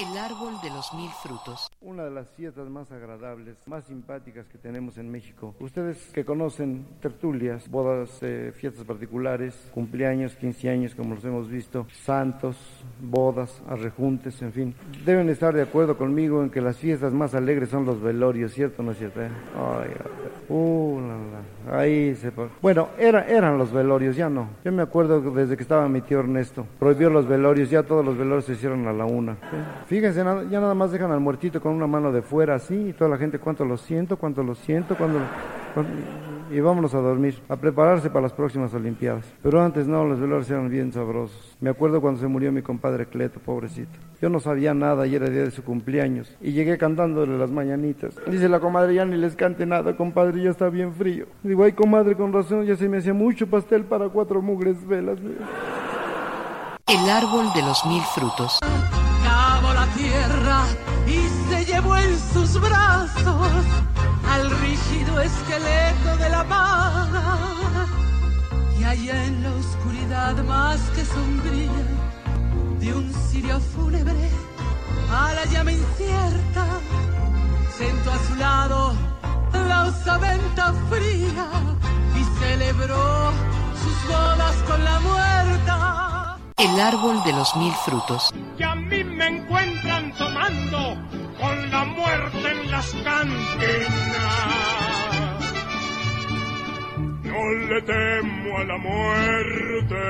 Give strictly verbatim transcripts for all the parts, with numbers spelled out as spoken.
El árbol de los mil frutos. Una de las fiestas más agradables, más simpáticas que tenemos en México. Ustedes que conocen tertulias, bodas, eh, fiestas particulares, cumpleaños, quince años, como los hemos visto, santos, bodas, arrejuntes, en fin, deben estar de acuerdo conmigo en que las fiestas más alegres son los velorios, ¿cierto o no es cierto? Eh? Ay, uh, la, la. Ahí se... Bueno, era, eran los velorios, ya no. Yo me acuerdo desde que estaba mi tío Ernesto, prohibió los velorios, ya todos los velorios se hicieron a la una. ¿Sí? Fíjense, ya nada más dejan al muertito con una mano de fuera así y toda la gente, cuánto lo siento, cuánto lo siento, cuánto lo... y vámonos a dormir, a prepararse para las próximas Olimpiadas. Pero antes no, los velorios eran bien sabrosos. Me acuerdo cuando se murió mi compadre Cleto, pobrecito. Yo no sabía nada y era día de su cumpleaños y llegué cantándole las mañanitas. Dice la comadre, ya ni les cante nada, compadre, ya está bien frío. Digo, ay comadre, con razón, ya se me hacía mucho pastel para cuatro mugres velas. El árbol de los mil frutos. Cavó la tierra y se llevó en sus brazos al rígido esqueleto de la paz. Y allá en la oscuridad más que sombría de un cirio fúnebre a la llama incierta, sentó a su lado la osamenta fría y celebró sus bodas con la muerta. El árbol de los mil frutos. Que a mí me encuentran tomando con la muerte en las cantinas. No le temo a la muerte,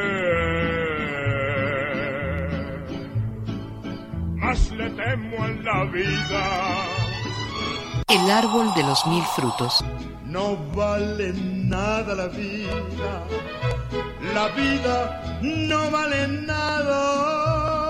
más le temo a la vida. El árbol de los mil frutos. No vale nada la vida, la vida no vale nada.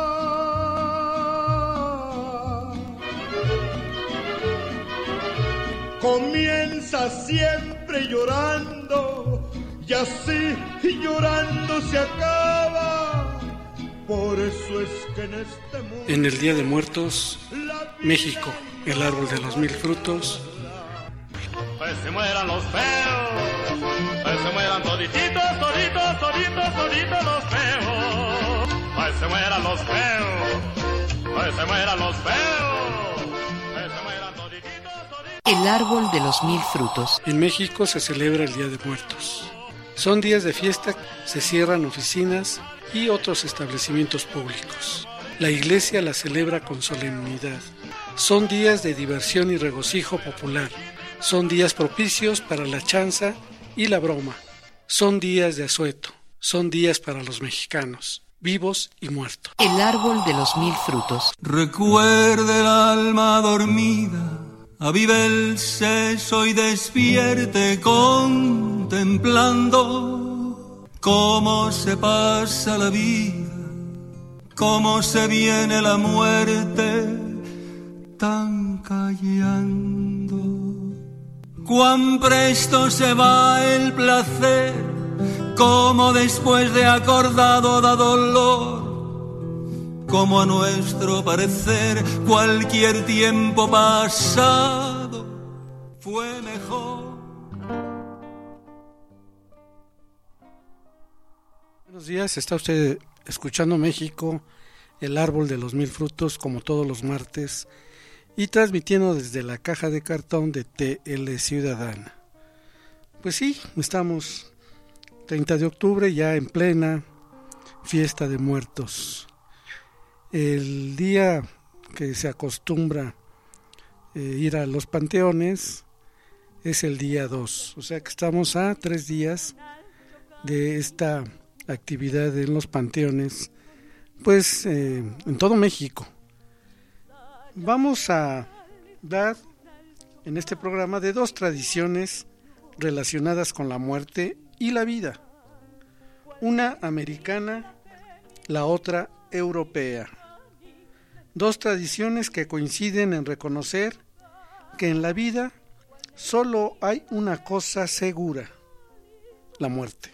Comienza siempre llorando y así llorando se acaba. Por eso es que en este mundo, en el Día de Muertos, México, el árbol de los mil frutos. Pues se mueran los feos, pues se mueran todititos, toditos, toditos, toditos los feos. Pues se mueran los feos, pues se mueran los feos, pues se mueran todititos, toditos. El árbol de los mil frutos. En México se celebra el Día de Muertos. Son días de fiesta, se cierran oficinas y otros establecimientos públicos. La iglesia la celebra con solemnidad. Son días de diversión y regocijo popular. Son días propicios para la chanza y la broma. Son días de asueto. Son días para los mexicanos, vivos y muertos. El árbol de los mil frutos. Recuerde el alma dormida, avive el seso y despierte contemplando cómo se pasa la vida, cómo se viene la muerte, tan callando. Cuán presto se va el placer, como después de acordado da dolor, como a nuestro parecer cualquier tiempo pasado fue mejor. Buenos días, está usted escuchando México, el árbol de los mil frutos, como todos los martes, y transmitiendo desde la caja de cartón de T L Ciudadana. Pues sí, estamos treinta de octubre, ya en plena fiesta de muertos. El día que se acostumbra eh, ir a los panteones es el día dos, o sea que estamos a tres días de esta actividad en los panteones, pues eh, en todo México. Vamos a dar en este programa de dos tradiciones relacionadas con la muerte y la vida. Una americana, la otra europea. Dos tradiciones que coinciden en reconocer que en la vida solo hay una cosa segura: la muerte.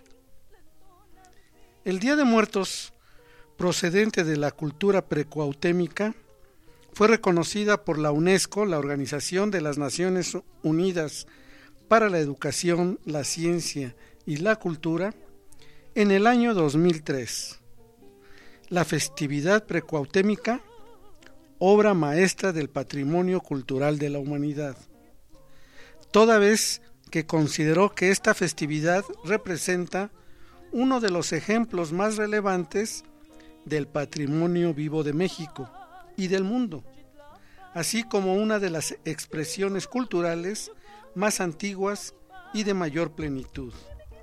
El Día de Muertos, procedente de la cultura precuautémica, fue reconocida por la UNESCO, la Organización de las Naciones Unidas para la Educación, la Ciencia y la Cultura, en el año dos mil tres. La festividad precuautémica obra maestra del patrimonio cultural de la humanidad, toda vez que consideró que esta festividad representa uno de los ejemplos más relevantes del patrimonio vivo de México y del mundo, así como una de las expresiones culturales más antiguas y de mayor plenitud.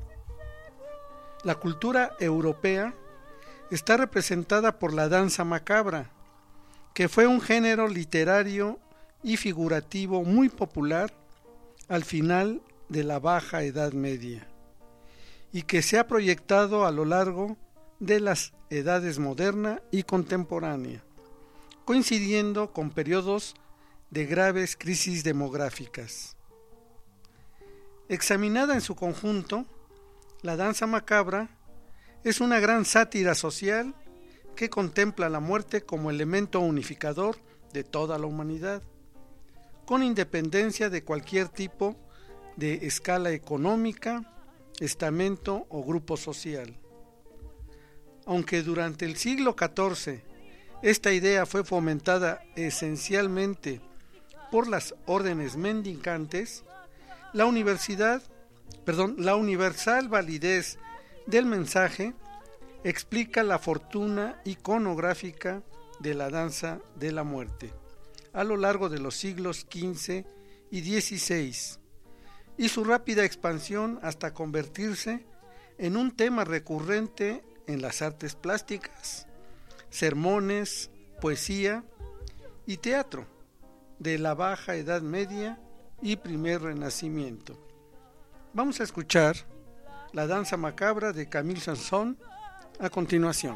La cultura europea está representada por la danza macabra, que fue un género literario y figurativo muy popular al final de la Baja Edad Media, y que se ha proyectado a lo largo de las edades moderna y contemporánea, coincidiendo con periodos de graves crisis demográficas. Examinada en su conjunto, la danza macabra es una gran sátira social que contempla la muerte como elemento unificador de toda la humanidad, con independencia de cualquier tipo de escala económica, estamento o grupo social. Aunque durante el siglo catorce esta idea fue fomentada esencialmente por las órdenes mendicantes, la universidad, perdón, la universal validez del mensaje explica la fortuna iconográfica de la danza de la muerte a lo largo de los siglos quince y dieciséis y su rápida expansión hasta convertirse en un tema recurrente en las artes plásticas, sermones, poesía y teatro de la Baja Edad Media y primer Renacimiento. Vamos a escuchar la danza macabra de Camille Saint-Saëns a continuación.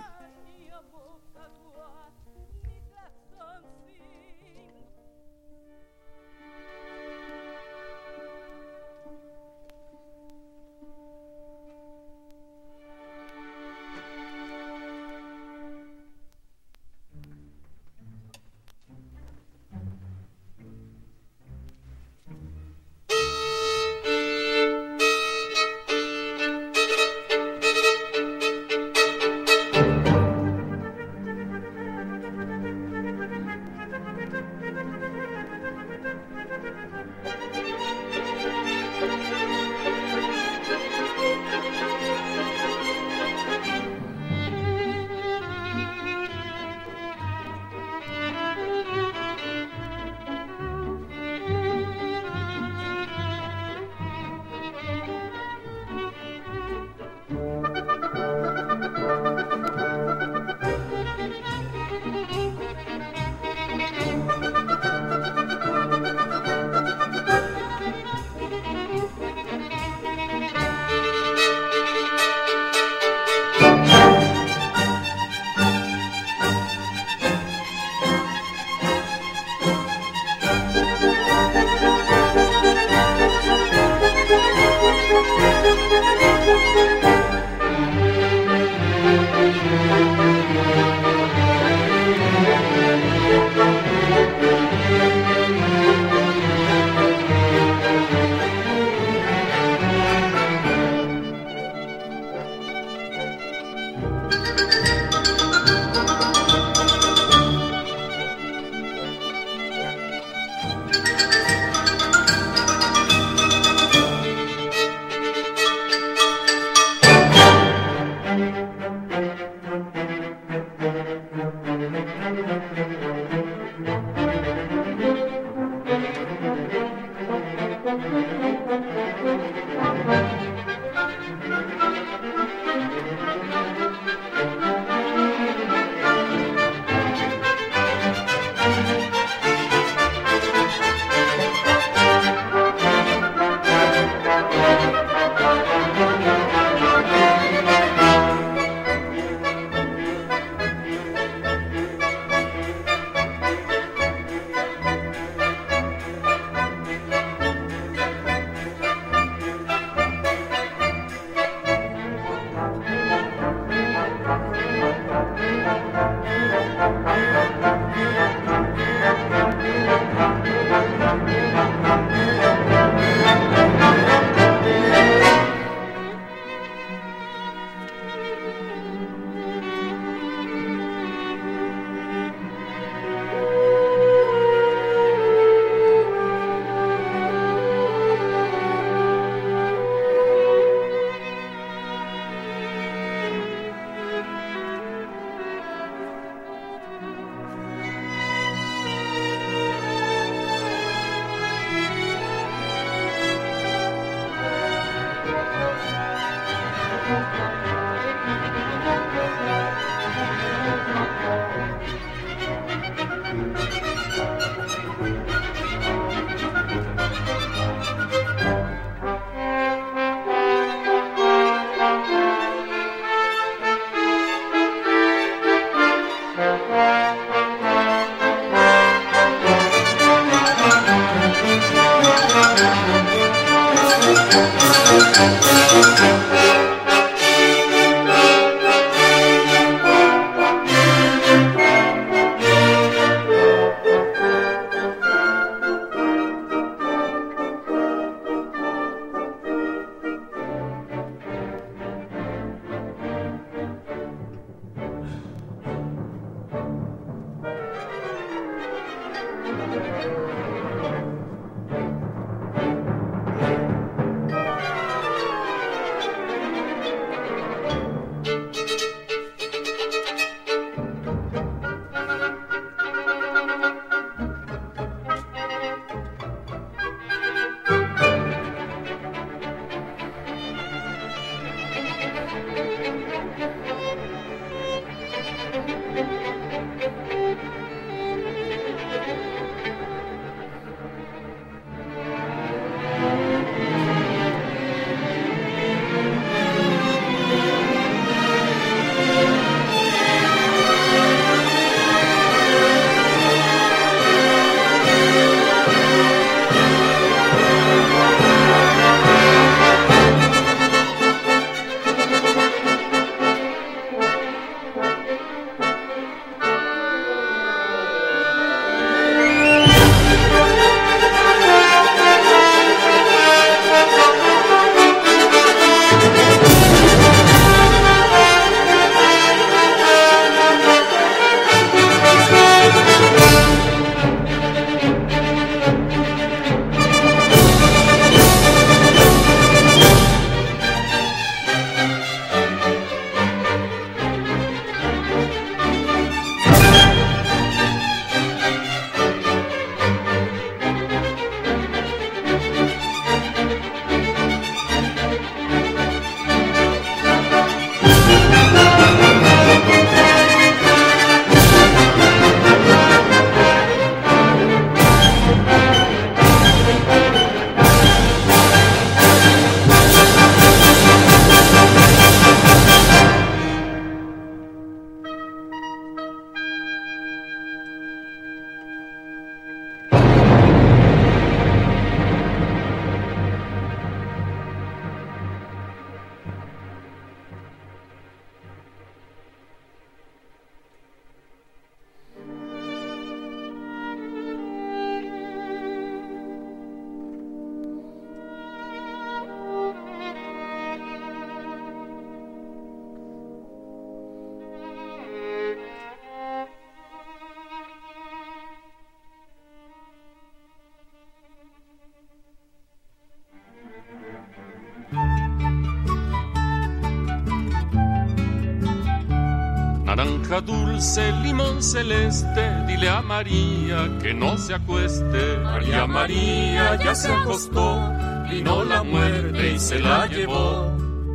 Naranja dulce, limón celeste, dile a María que no se acueste. María, María ya se acostó, vino la muerte y se la llevó.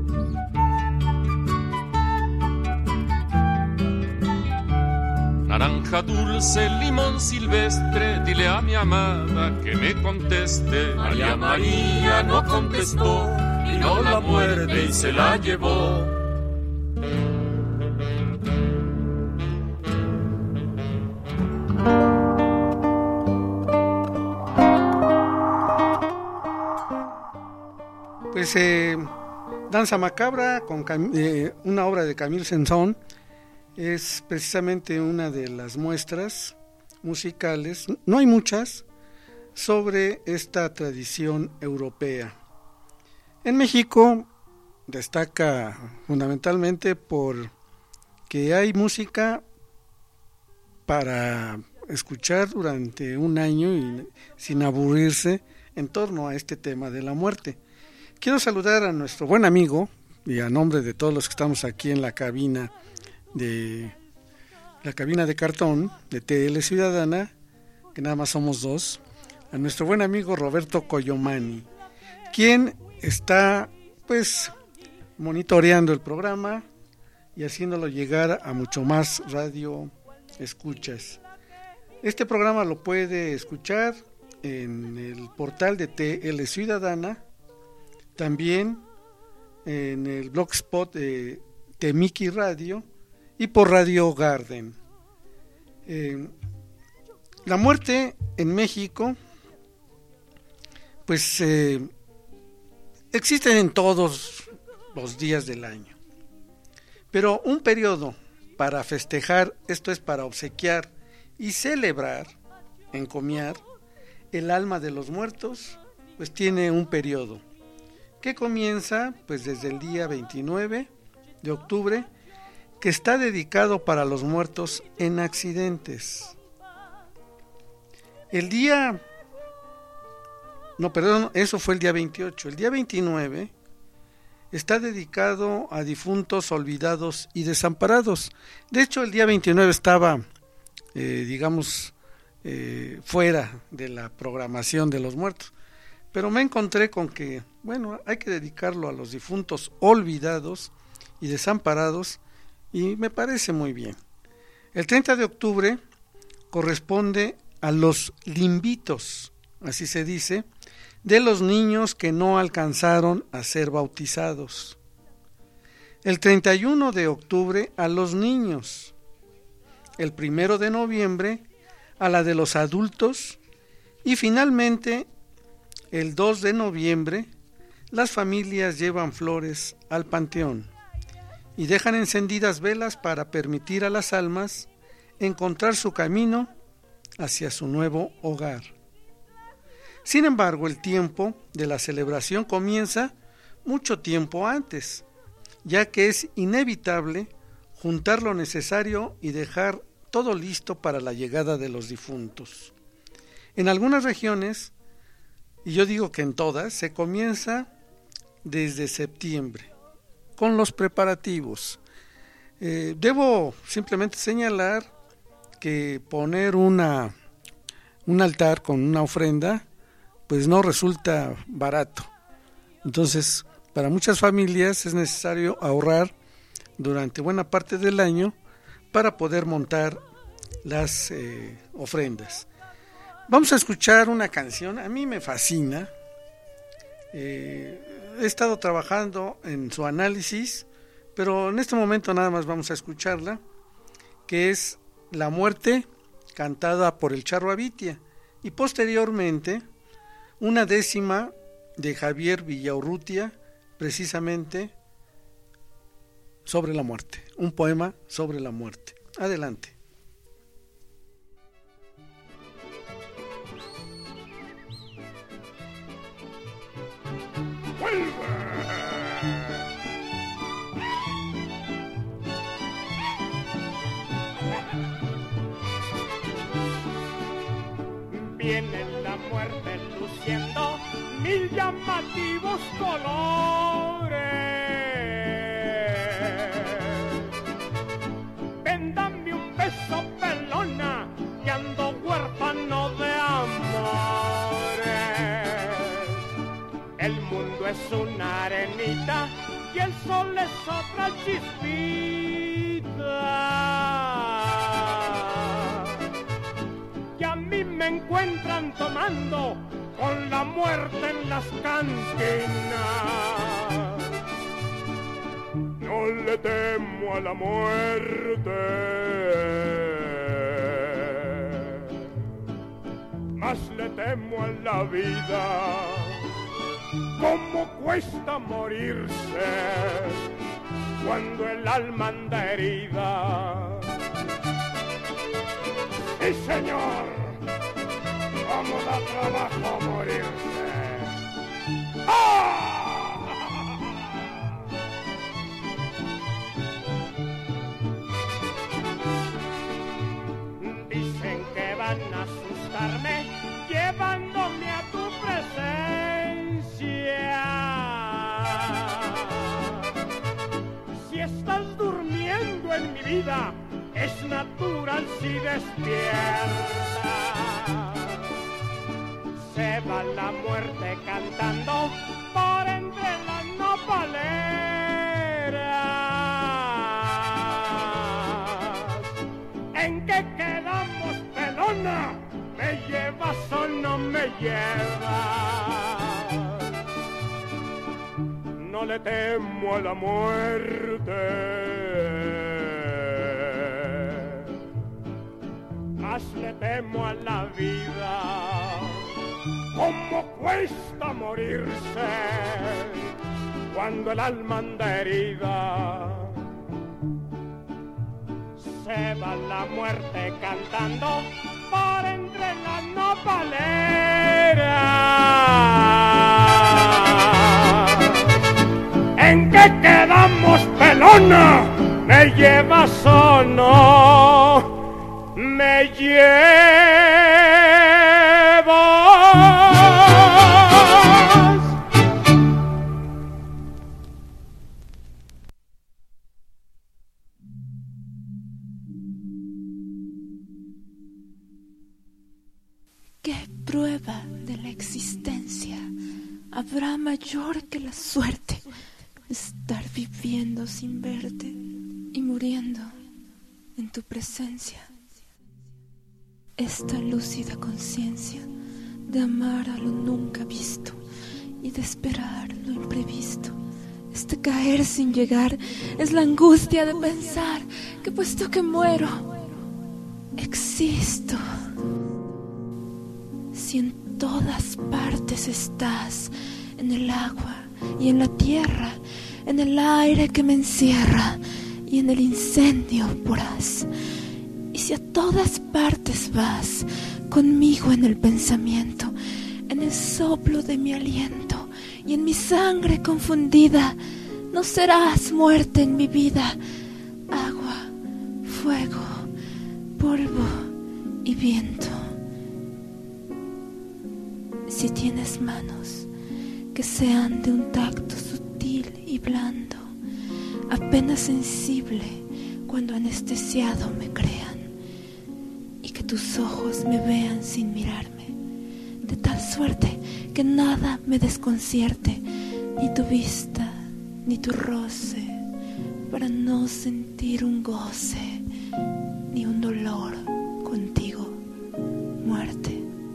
Naranja dulce, limón silvestre, dile a mi amada que me conteste. María, María no contestó, vino la muerte y se la llevó. Pues eh, Danza Macabra, con Cam- eh, una obra de Camille Saint-Saëns, es precisamente una de las muestras musicales, no hay muchas, sobre esta tradición europea. En México destaca fundamentalmente por que hay música para escuchar durante un año y sin aburrirse en torno a este tema de la muerte. Quiero saludar a nuestro buen amigo, y a nombre de todos los que estamos aquí en la cabina de la cabina de cartón de T L Ciudadana, que nada más somos dos, a nuestro buen amigo Roberto Coyomani, quien está pues monitoreando el programa y haciéndolo llegar a mucho más radio escuchas. Este programa lo puede escuchar en el portal de T L Ciudadana, también en el blogspot de Temiki Radio y por Radio Garden. Eh, la muerte en México, pues eh, existen en todos los días del año. Pero un periodo para festejar, esto es para obsequiar y celebrar, encomiar, el alma de los muertos, pues tiene un periodo que comienza pues desde el día veintinueve de octubre, que está dedicado para los muertos en accidentes. El día, no, perdón, eso fue el día veintiocho. El día veintinueve está dedicado a difuntos olvidados y desamparados. De hecho, el día veintinueve estaba, eh, digamos, eh, fuera de la programación de los muertos. Pero me encontré con que, bueno, hay que dedicarlo a los difuntos olvidados y desamparados, y me parece muy bien. El treinta de octubre corresponde a los limbitos, así se dice, de los niños que no alcanzaron a ser bautizados. El treinta y uno de octubre a los niños. El primero de noviembre a la de los adultos, y finalmente el dos de noviembre las familias llevan flores al panteón y dejan encendidas velas para permitir a las almas encontrar su camino hacia su nuevo hogar. Sin embargo, el tiempo de la celebración comienza mucho tiempo antes, ya que es inevitable juntar lo necesario y dejar todo listo para la llegada de los difuntos. En algunas regiones, y yo digo que en todas, se comienza desde septiembre con los preparativos. Eh, debo simplemente señalar que poner una un altar con una ofrenda pues no resulta barato. Entonces, para muchas familias es necesario ahorrar durante buena parte del año para poder montar las eh, ofrendas. Vamos a escuchar una canción, a mí me fascina. Eh, he estado trabajando en su análisis, pero en este momento nada más vamos a escucharla, que es La Muerte, cantada por el Charro Avitia, y posteriormente una décima de Javier Villaurrutia, precisamente sobre la muerte, un poema sobre la muerte. Adelante. Viene la muerte luciendo mil llamativos colores. Véndame un beso, pelona, que ando huérfano de amores. El mundo es una arenita y el sol es otra chispita, que a mí me encuentran tomando con la muerte en las cantinas. No le temo a la muerte, más le temo a la vida. ¿Cómo cuesta morirse cuando el alma anda herida? ¡Sí, señor! ¿Cómo da trabajo morirse? ¡Ah! Dicen que van a asustarme llevándome a tu presencia. Si estás durmiendo en mi vida, es natural si despierta. Se va la muerte cantando por entre las nopaleras. ¿En qué quedamos, pelona? ¿Me llevas o no me llevas? No le temo a la muerte, más le temo a la vida. ¿Cómo cuesta morirse cuando el alma anda herida. Se va la muerte cantando por entre las nopaleras. ¿En qué quedamos, pelona? ¿Me llevas o no? ¿Me llevas? ¿Qué prueba de la existencia habrá mayor que la suerte? Estar viviendo sin verte y muriendo en tu presencia. Esta lúcida conciencia de amar a lo nunca visto y de esperar lo imprevisto. Este caer sin llegar es la angustia de pensar que puesto que muero, existo. Si en todas partes estás, en el agua y en la tierra, en el aire que me encierra y en el incendio voraz. Y si a todas partes vas, conmigo en el pensamiento, en el soplo de mi aliento y en mi sangre confundida, no serás muerte en mi vida. Agua, fuego, polvo y viento. Si tienes manos que sean de un tacto sutil y blando, apenas sensible cuando anestesiado me crean, y que tus ojos me vean sin mirarme, de tal suerte que nada me desconcierte, ni tu vista, ni tu roce, para no sentir un goce, ni un dolor contigo, muerte.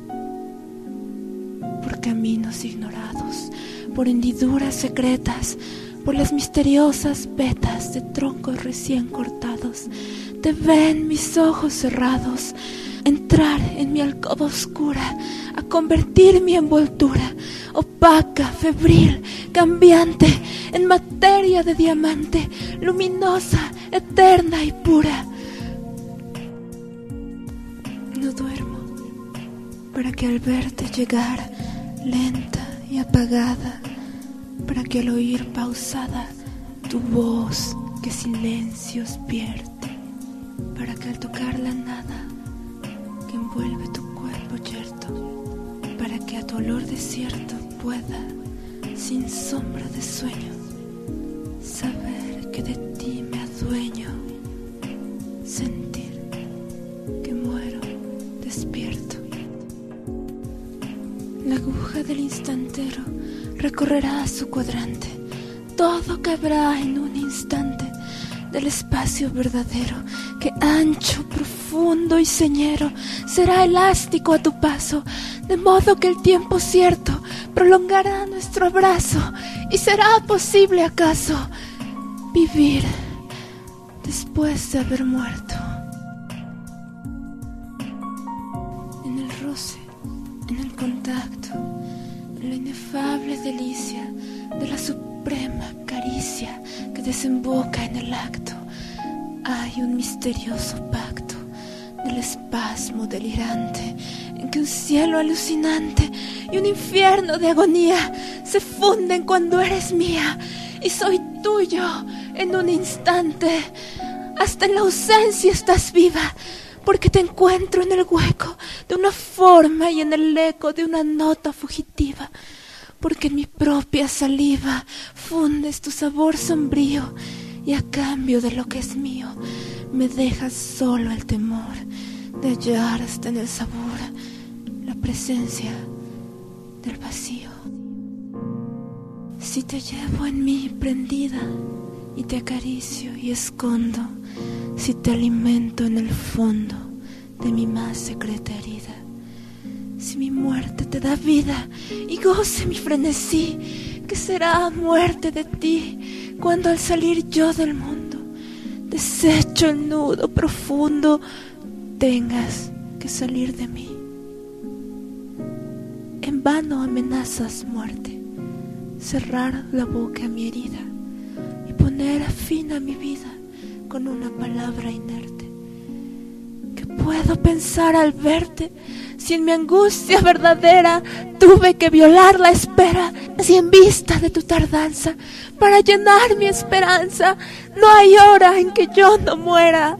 Por caminos ignorados, por hendiduras secretas, por las misteriosas vetas de troncos recién cortados, te ven mis ojos cerrados, entrar en mi alcoba oscura, a convertir mi envoltura, opaca, febril, cambiante, en materia de diamante, luminosa, eterna y pura. No duermo, para que al verte llegar, lenta y apagada, para que al oír pausada tu voz que silencios pierde, para que al tocar la nada que envuelve tu cuerpo yerto, para que a tu olor desierto pueda, sin sombra de sueño, saber que de ti me adueño, sentir que muero despierto. La aguja del instantero recorrerá su cuadrante, todo cabrá en un instante del espacio verdadero, que ancho, profundo y señero será elástico a tu paso, de modo que el tiempo cierto prolongará nuestro abrazo, y será posible acaso vivir después de haber muerto. En el roce, en el contacto, en la inefable delicia de la suprema caricia que desemboca en el acto, hay un misterioso pacto del espasmo delirante, en que un cielo alucinante y un infierno de agonía se funden cuando eres mía, y soy tuyo en un instante. Hasta en la ausencia estás viva, porque te encuentro en el hueco de una forma y en el eco de una nota fugitiva, porque en mi propia saliva fundes tu sabor sombrío, y a cambio de lo que es mío me dejas solo el temor de hallar hasta en el sabor la presencia del vacío. Si te llevo en mí prendida y te acaricio y escondo, si te alimento en el fondo de mi más secreta herida, si mi muerte te da vida y goce mi frenesí, ¿qué será muerte de ti cuando al salir yo del mundo, deshecho el nudo profundo, tengas que salir de mí? En vano amenazas muerte, cerrar la boca a mi herida y poner fin a mi vida con una palabra inerte. ¿Qué puedo pensar al verte? Si en mi angustia verdadera tuve que violar la espera, si en vista de tu tardanza, para llenar mi esperanza, no hay hora en que yo no muera.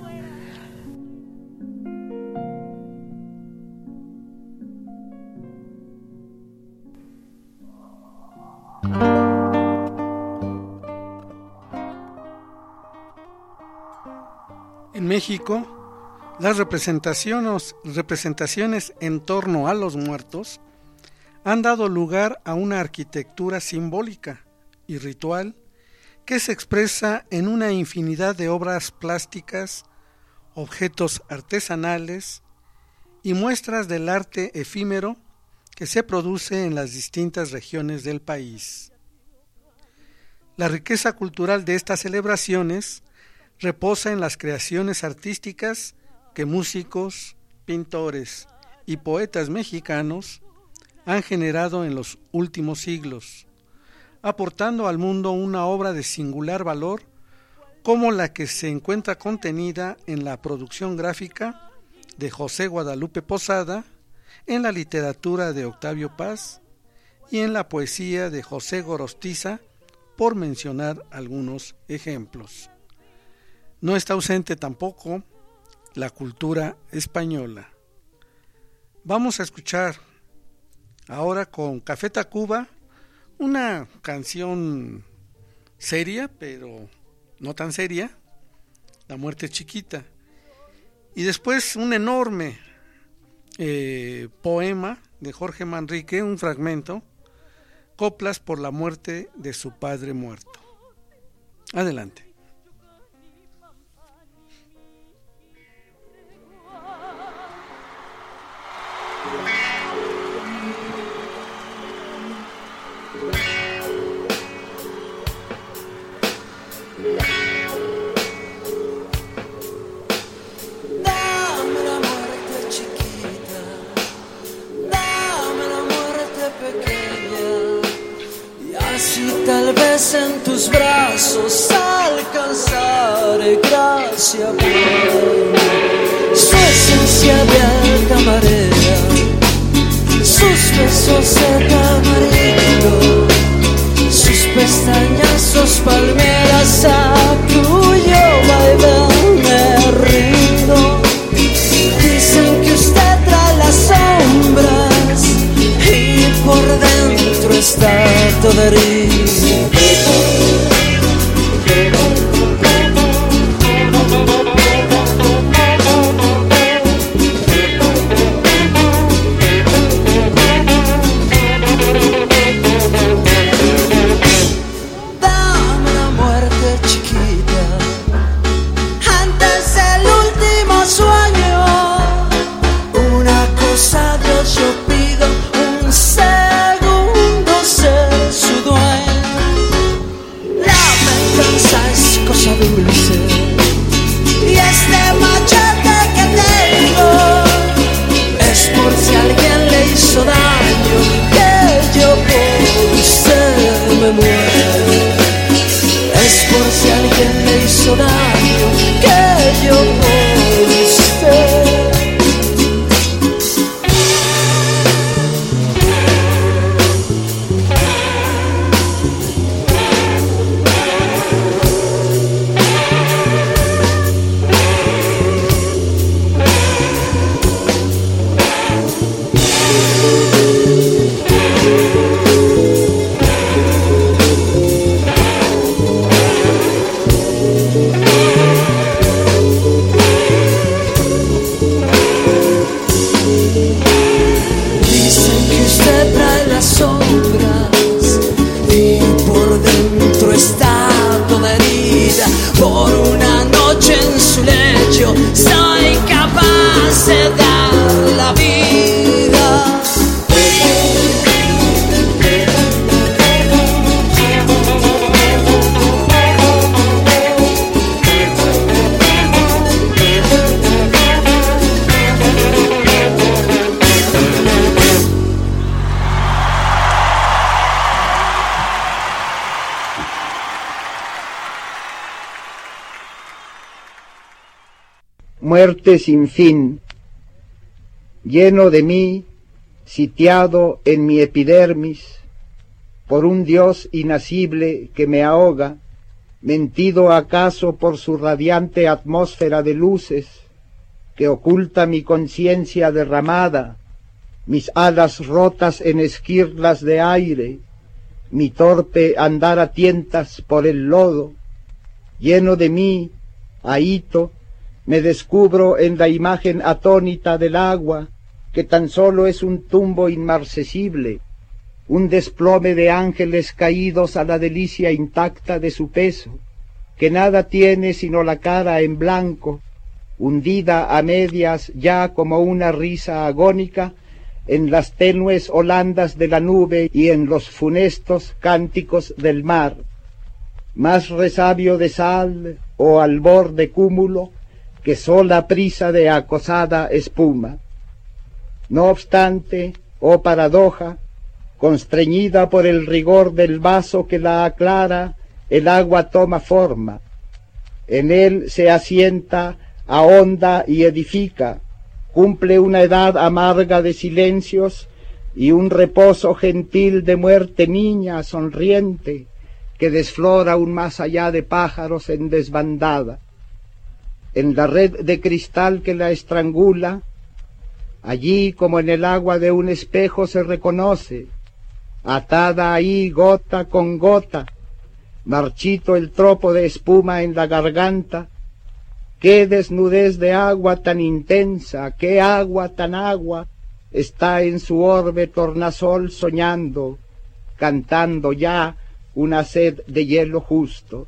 En México, las representaciones, representaciones en torno a los muertos han dado lugar a una arquitectura simbólica y ritual que se expresa en una infinidad de obras plásticas, objetos artesanales y muestras del arte efímero que se produce en las distintas regiones del país. La riqueza cultural de estas celebraciones reposa en las creaciones artísticas que músicos, pintores y poetas mexicanos han generado en los últimos siglos, aportando al mundo una obra de singular valor como la que se encuentra contenida en la producción gráfica de José Guadalupe Posada, en la literatura de Octavio Paz y en la poesía de José Gorostiza, por mencionar algunos ejemplos. No está ausente tampoco la cultura española. Vamos a escuchar ahora con Café Tacuba una canción seria, pero no tan seria, La muerte chiquita, y después un enorme eh, poema de Jorge Manrique, un fragmento, Coplas por la muerte de su padre muerto. Adelante. Tal vez en tus brazos alcanzaré gracia plena, su esencia de alta marea, sus besos de tamarindo, sus pestañazos palmeras, a cuyo vaivén me rindo. Dicen que usted trae las sombras y por dentro está toda herida. Dame la muerte chiquita antes del último sueño. Una cosa Dios yo pido, un segundo ser su dueño. muerte sin fin, lleno de mí, sitiado en mi epidermis, por un Dios inacible que me ahoga, mentido acaso por su radiante atmósfera de luces, que oculta mi conciencia derramada, mis alas rotas en esquirlas de aire, mi torpe andar a tientas por el lodo, lleno de mí, ahito, me descubro en la imagen atónita del agua, que tan solo es un tumbo inmarcesible, un desplome de ángeles caídos a la delicia intacta de su peso, que nada tiene sino la cara en blanco, hundida a medias ya como una risa agónica en las tenues holandas de la nube y en los funestos cánticos del mar, más resabio de sal o albor de cúmulo que sola prisa de acosada espuma. No obstante, oh paradoja, constreñida por el rigor del vaso que la aclara, el agua toma forma. En él se asienta, ahonda y edifica, cumple una edad amarga de silencios y un reposo gentil de muerte niña sonriente que desflora aún más allá de pájaros en desbandada. En la red de cristal que la estrangula, allí como en el agua de un espejo se reconoce, atada ahí gota con gota, marchito el tropo de espuma en la garganta. Qué desnudez de agua tan intensa, qué agua tan agua, está en su orbe tornasol soñando, cantando ya una sed de hielo justo.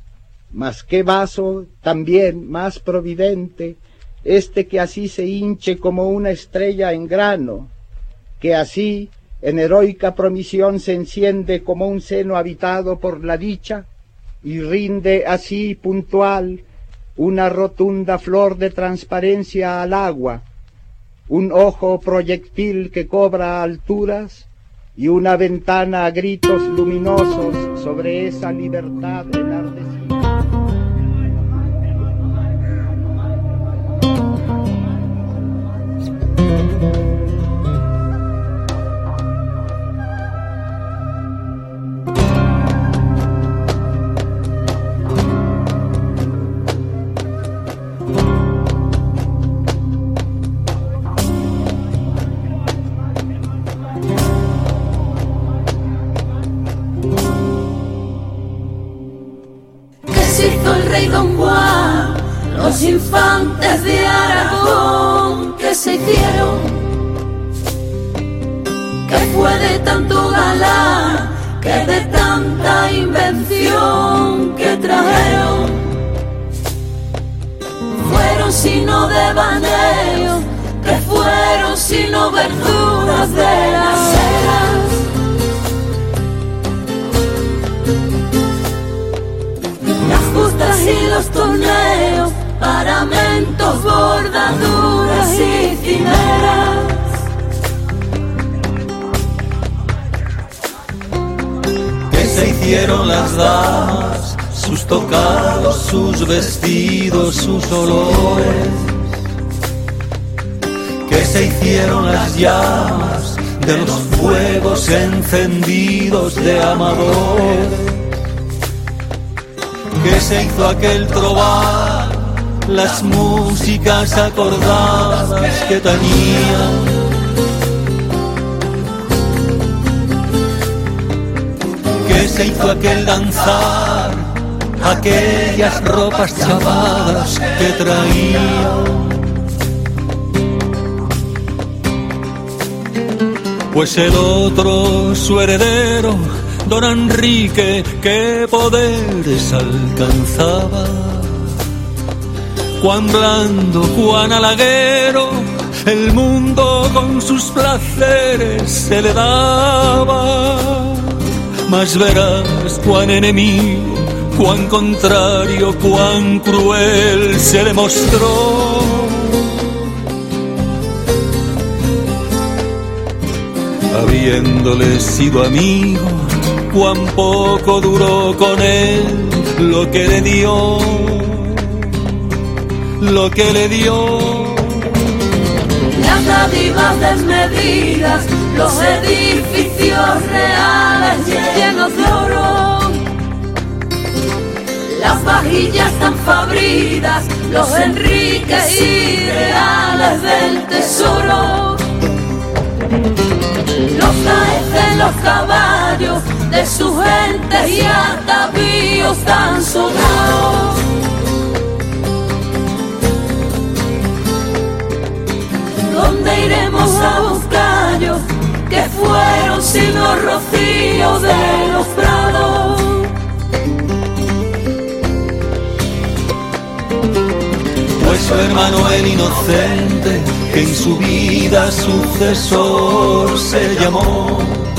Mas qué vaso también más providente, este que así se hinche como una estrella en grano, que así en heroica promisión se enciende como un seno habitado por la dicha, y rinde así puntual una rotunda flor de transparencia al agua, un ojo proyectil que cobra alturas, y una ventana a gritos luminosos sobre esa libertad enardecida. Los infantes de Aragón que se hicieron, que fue de tanto galán, que de tanta invención que trajeron, fueron sino devaneos, que fueron sino verduras de las eras. Las justas y los torneos, paramentos, bordaduras y cimeras. Que se hicieron las damas, sus tocados, sus vestidos, sus olores. Que se hicieron las llamas de los fuegos encendidos de amadores. Que se hizo aquel trobar, las músicas acordadas que tañían. Que se hizo aquel danzar, aquellas ropas chapadas que traían. Pues el otro, su heredero, don Enrique, qué poderes alcanzaba. Cuán blando, cuán halaguero, el mundo con sus placeres se le daba. Mas verás cuán enemigo, cuán contrario, cuán cruel se le mostró. Habiéndole sido amigo, cuán poco duró con él lo que le dio. lo que le dio. Las dádivas desmedidas, los edificios reales llenos de oro, las vajillas tan fabridas, los enriques ideales del tesoro, los naipes, los caballos de su gente y atavíos tan sonados. ¿Dónde iremos a buscarlos que fueron sino rocíos de los prados? Pues su hermano el inocente, que en su vida sucesor se llamó,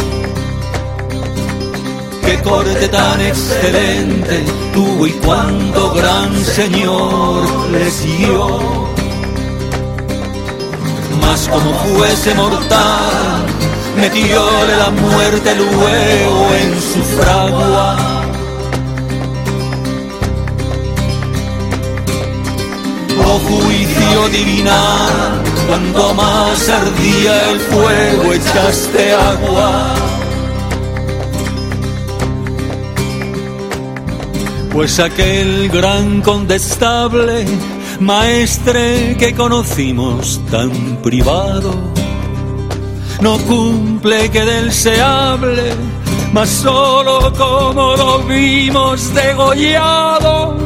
qué corte tan excelente tuvo y cuánto gran señor le siguió. Mas como fuese mortal, metióle la muerte luego en su fragua. Oh juicio divinal, cuanto más ardía el fuego echaste agua. Pues aquel gran condestable, maestre que conocimos tan privado, no cumple que de él se hable, mas solo como lo vimos degollado.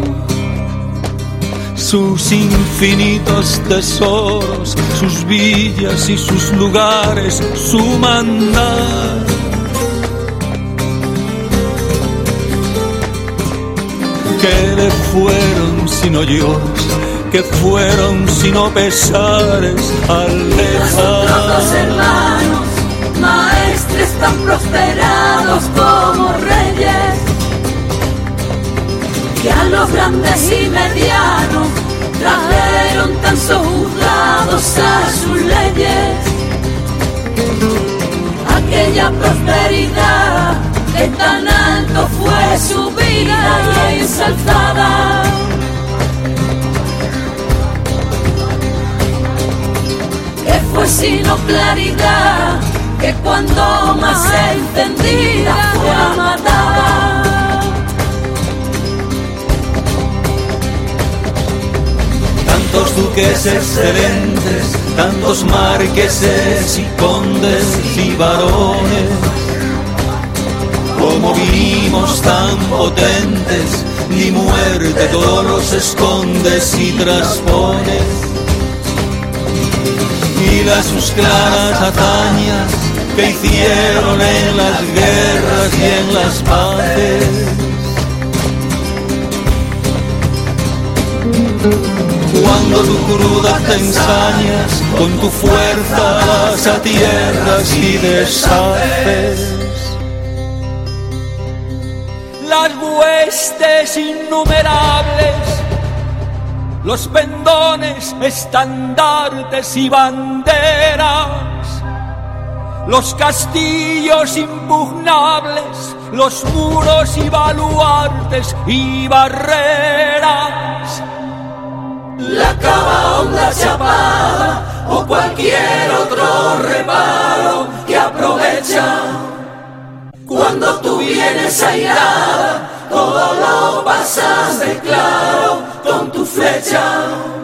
Sus infinitos tesoros, sus villas y sus lugares, su mandar. ¿Qué le fueron sino lloros? ¿Qué fueron sino pesares al dejar? Los hermanos, maestres tan prosperados como reyes, que a los grandes y medianos trajeron tan sojuzgados a sus leyes. Aquella prosperidad que tan alto fue su vida y ensalzada, que fue sino claridad, que cuando más encendida fue amatada. Tantos duques excelentes, tantos marqueses y condes y varones, como vimos tan potentes, ni muerte todos los escondes y traspones. Y las sus claras hazañas que hicieron en las guerras y en las paces. Cuando tu cruda te ensañas, con tu fuerza vas a tierras y deshaces. Las huestes innumerables, los pendones, estandartes y banderas, los castillos impugnables, los muros y baluartes y barreras, la cava honda chapada o cualquier otro reparo que aprovecha. Cuando tú vienes airada, todo lo pasas de claro con tu flecha.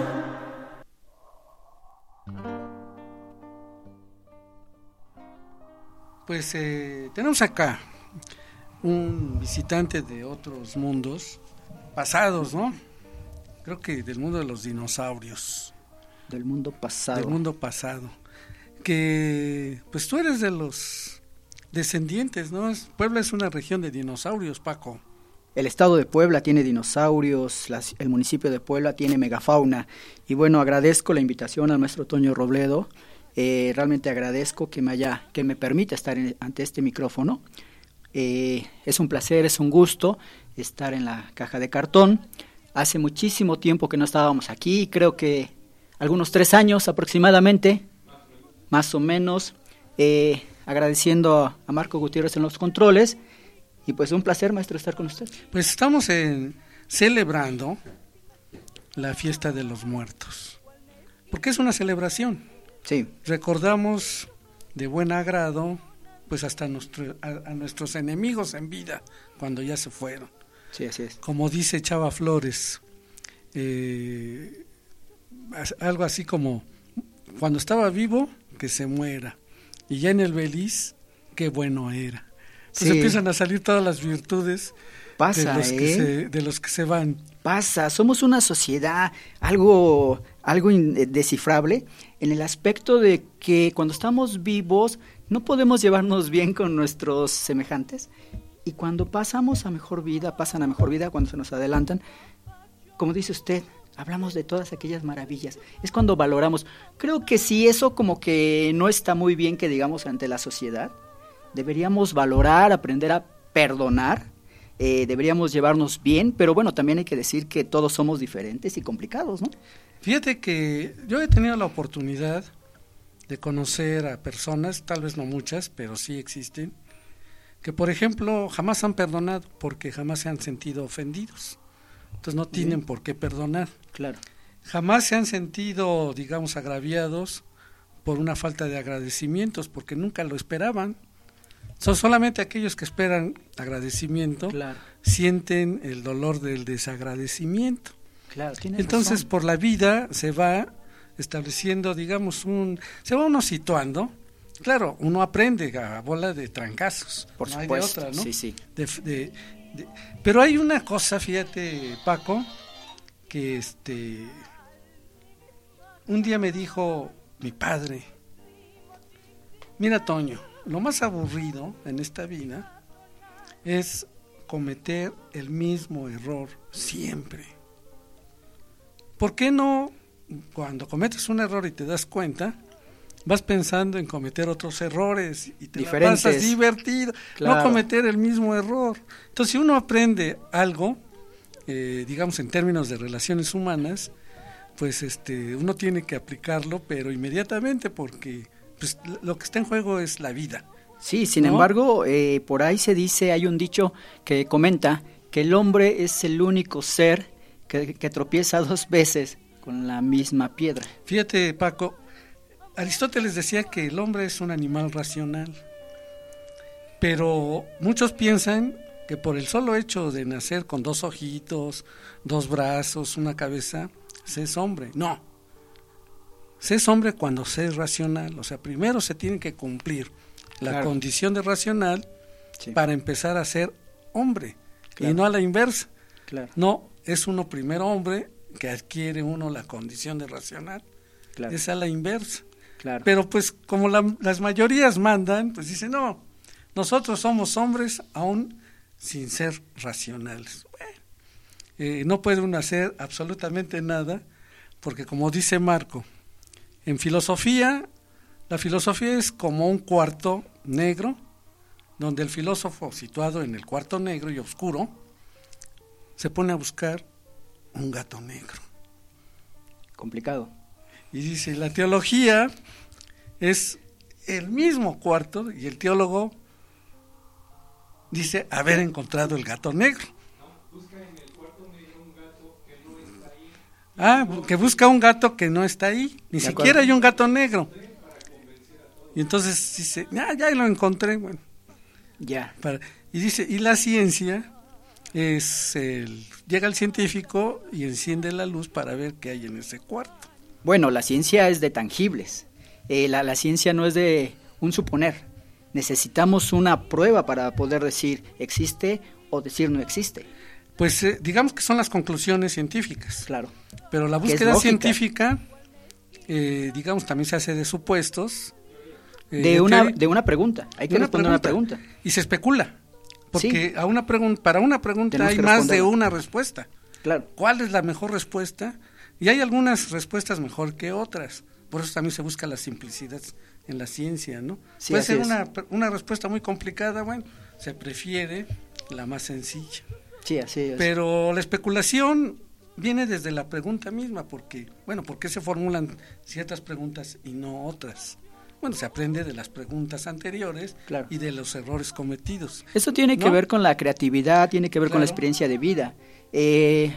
Pues eh, tenemos acá un visitante de otros mundos pasados, ¿no? Creo que del mundo de los dinosaurios. Del mundo pasado. Del mundo pasado. Que, pues tú eres de los descendientes, ¿no? Puebla es una región de dinosaurios, Paco. El estado de Puebla tiene dinosaurios, las, el municipio de Puebla tiene megafauna. Y bueno, agradezco la invitación al maestro Toño Robledo. Eh, realmente agradezco que me haya, que me permita estar en, ante este micrófono. Eh, es un placer, es un gusto estar en la caja de cartón. Hace muchísimo tiempo que no estábamos aquí, creo que algunos tres años aproximadamente, más o menos, eh, agradeciendo a Marco Gutiérrez en los controles, y pues un placer, maestro, estar con usted. Pues estamos en, celebrando la fiesta de los muertos, porque es una celebración. Sí. Recordamos de buen agrado pues hasta nuestro, a, a nuestros enemigos en vida cuando ya se fueron. Sí, así es. Como dice Chava Flores, eh, algo así como cuando estaba vivo que se muera, y ya en el Beliz qué bueno era. Entonces sí. empiezan a salir todas las virtudes Pasa, de, los ¿eh? que se, de los que se van. Pasa, somos una sociedad algo, algo indescifrable en el aspecto de que cuando estamos vivos no podemos llevarnos bien con nuestros semejantes, y cuando pasamos a mejor vida, pasan a mejor vida, cuando se nos adelantan, como dice usted, hablamos de todas aquellas maravillas. Es cuando valoramos. Creo que si eso como que no está muy bien que digamos ante la sociedad, deberíamos valorar, aprender a perdonar, eh, deberíamos llevarnos bien, pero bueno, también hay que decir que todos somos diferentes y complicados, ¿no? Fíjate que yo he tenido la oportunidad de conocer a personas, tal vez no muchas, pero sí existen, que por ejemplo jamás han perdonado porque jamás se han sentido ofendidos. Entonces no tienen por qué perdonar. Claro. Jamás se han sentido, digamos, agraviados por una falta de agradecimientos, porque nunca lo esperaban. Son solamente aquellos que esperan agradecimiento, claro, sienten el dolor del desagradecimiento. Claro, tienes Entonces razón. por la vida se va estableciendo, digamos, un, se va uno situando. Claro, uno aprende a bola de trancazos. Por no supuesto, hay de otra, ¿no? sí, sí. De, de, de, pero hay una cosa, fíjate, Paco, que este, un día me dijo mi padre, mira, Toño, lo más aburrido en esta vida es cometer el mismo error siempre. ¿Por qué no, cuando cometes un error y te das cuenta, vas pensando en cometer otros errores y te la pasas divertido, claro, no cometer el mismo error? Entonces, si uno aprende algo, eh, digamos en términos de relaciones humanas, pues este, uno tiene que aplicarlo, pero inmediatamente, porque pues, lo que está en juego es la vida. Sí, sin ¿no? embargo, eh, por ahí se dice, hay un dicho que comenta que el hombre es el único ser que, que tropieza dos veces con la misma piedra. Fíjate, Paco, Aristóteles decía que el hombre es un animal racional, pero muchos piensan que por el solo hecho de nacer con dos ojitos, dos brazos, una cabeza, se es hombre. No, se es hombre cuando se es racional. O sea, primero se tiene que cumplir la claro. condición de racional, sí, para empezar a ser hombre, claro, y no a la inversa. Claro. No, es uno primero hombre que adquiere uno la condición de racional, claro, es a la inversa. Claro. Pero pues como la, las mayorías mandan, pues dicen, no, nosotros somos hombres aún sin ser racionales. Bueno, eh, no puede uno hacer absolutamente nada, porque como dice Marco, en filosofía, la filosofía es como un cuarto negro, donde el filósofo, situado en el cuarto negro y oscuro, se pone a buscar un gato negro. Complicado. Y dice, la teología es el mismo cuarto y el teólogo dice haber encontrado el gato negro. No, busca en el cuarto negro un gato que no está ahí. Ah, que busca un gato que no está ahí, ni de siquiera acuerdo. Hay un gato negro. Y entonces dice, ya, ya lo encontré, bueno. Ya. Para, y dice, y la ciencia es el, llega el científico y enciende la luz para ver qué hay en ese cuarto. Bueno, la ciencia es de tangibles, eh, la, la ciencia no es de un suponer, necesitamos una prueba para poder decir existe o decir no existe. Pues eh, digamos que son las conclusiones científicas. Claro. Pero la búsqueda científica, eh, digamos, también se hace de supuestos. Eh, de, una, de una pregunta, hay que responder una pregunta. Y se especula, porque sí, a una pregun- para una pregunta hay más de una respuesta. Claro. ¿Cuál es la mejor respuesta? Y hay algunas respuestas mejor que otras, por eso también se busca la simplicidad en la ciencia, ¿no? Sí, puede ser es. una, una respuesta muy complicada, bueno, se prefiere la más sencilla. Sí, así es. Pero la especulación viene desde la pregunta misma, porque, bueno, ¿por qué se formulan ciertas preguntas y no otras? Bueno, se aprende de las preguntas anteriores, claro, y de los errores cometidos. Eso tiene ¿no? que ver con la creatividad, tiene que ver, claro, con la experiencia de vida. Eh...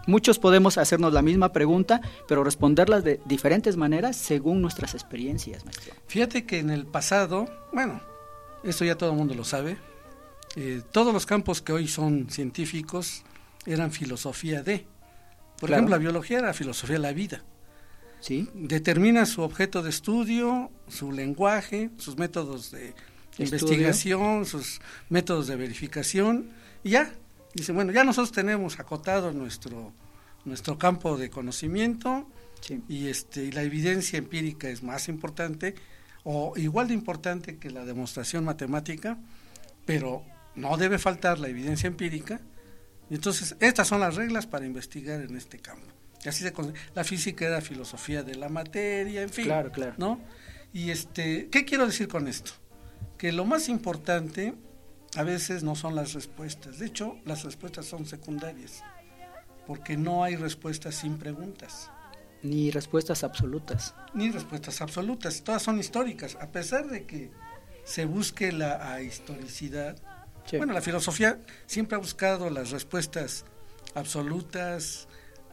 Muchos podemos hacernos la misma pregunta, pero responderlas de diferentes maneras según nuestras experiencias, maestro. Fíjate que en el pasado, bueno, esto ya todo el mundo lo sabe, eh, todos los campos que hoy son científicos eran filosofía de. Por Claro. ejemplo, la biología era filosofía de la vida. Sí. Determina su objeto de estudio, su lenguaje, sus métodos de Estudio. investigación, sus métodos de verificación, y ya, dice, bueno, ya nosotros tenemos acotado nuestro, nuestro campo de conocimiento, sí. y, este, y la evidencia empírica es más importante, o igual de importante que la demostración matemática, pero no debe faltar la evidencia empírica. Entonces, estas son las reglas para investigar en este campo. Y así se, la física era filosofía de la materia, en fin. Claro, claro. ¿No? Y este, ¿qué quiero decir con esto? Que lo más importante a veces no son las respuestas. De hecho, las respuestas son secundarias, porque no hay respuestas sin preguntas. Ni respuestas absolutas. Ni respuestas absolutas, todas son históricas, a pesar de que se busque la ahistoricidad. Sí. Bueno, la filosofía siempre ha buscado las respuestas absolutas,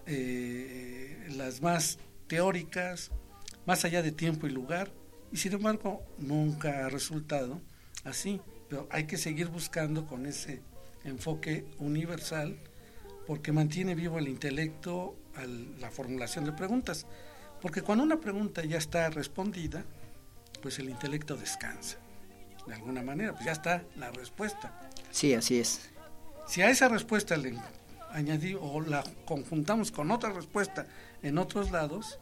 eh, las más teóricas, más allá de tiempo y lugar, y sin embargo nunca ha resultado así, pero hay que seguir buscando con ese enfoque universal, porque mantiene vivo el intelecto a la formulación de preguntas, porque cuando una pregunta ya está respondida, pues el intelecto descansa, de alguna manera, pues ya está la respuesta. Sí, así es. Si a esa respuesta le añadimos o la conjuntamos con otra respuesta en otros lados,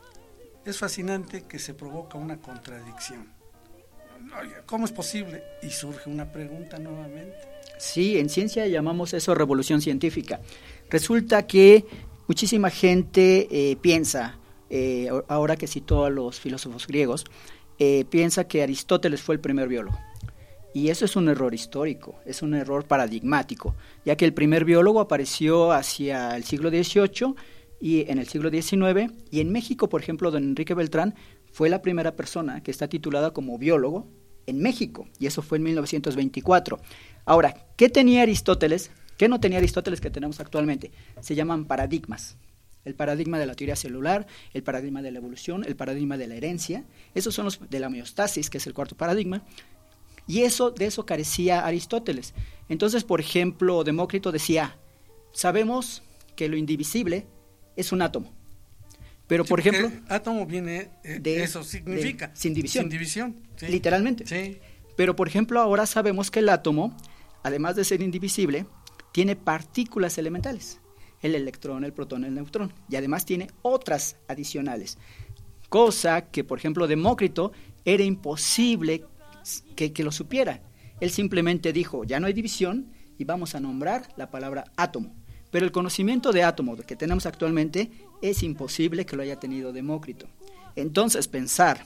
es fascinante que se provoca una contradicción. Oye, ¿cómo es posible? Y surge una pregunta nuevamente. Sí, en ciencia llamamos eso revolución científica. Resulta que muchísima gente eh, piensa, eh, ahora que citó a los filósofos griegos, eh, piensa que Aristóteles fue el primer biólogo. Y eso es un error histórico, es un error paradigmático, ya que el primer biólogo apareció hacia el siglo dieciocho y en el siglo diecinueve, y en México, por ejemplo, don Enrique Beltrán fue la primera persona que está titulada como biólogo en México, y eso fue en mil novecientos veinticuatro. Ahora, ¿qué tenía Aristóteles? ¿Qué no tenía Aristóteles que tenemos actualmente? Se llaman paradigmas. El paradigma de la teoría celular, el paradigma de la evolución, el paradigma de la herencia, esos son los de la homeostasis, que es el cuarto paradigma, y eso, de eso carecía Aristóteles. Entonces, por ejemplo, Demócrito decía, sabemos que lo indivisible es un átomo, pero sí, por ejemplo... átomo viene, eh, de, eso significa. De, sin división. Sin división, sí. Literalmente. Sí. Pero por ejemplo, ahora sabemos que el átomo, además de ser indivisible, tiene partículas elementales, el electrón, el protón, el neutrón, y además tiene otras adicionales, cosa que, por ejemplo, Demócrito era imposible que, que lo supiera. Él simplemente dijo, ya no hay división y vamos a nombrar la palabra átomo. Pero el conocimiento de átomo que tenemos actualmente es imposible que lo haya tenido Demócrito. Entonces, pensar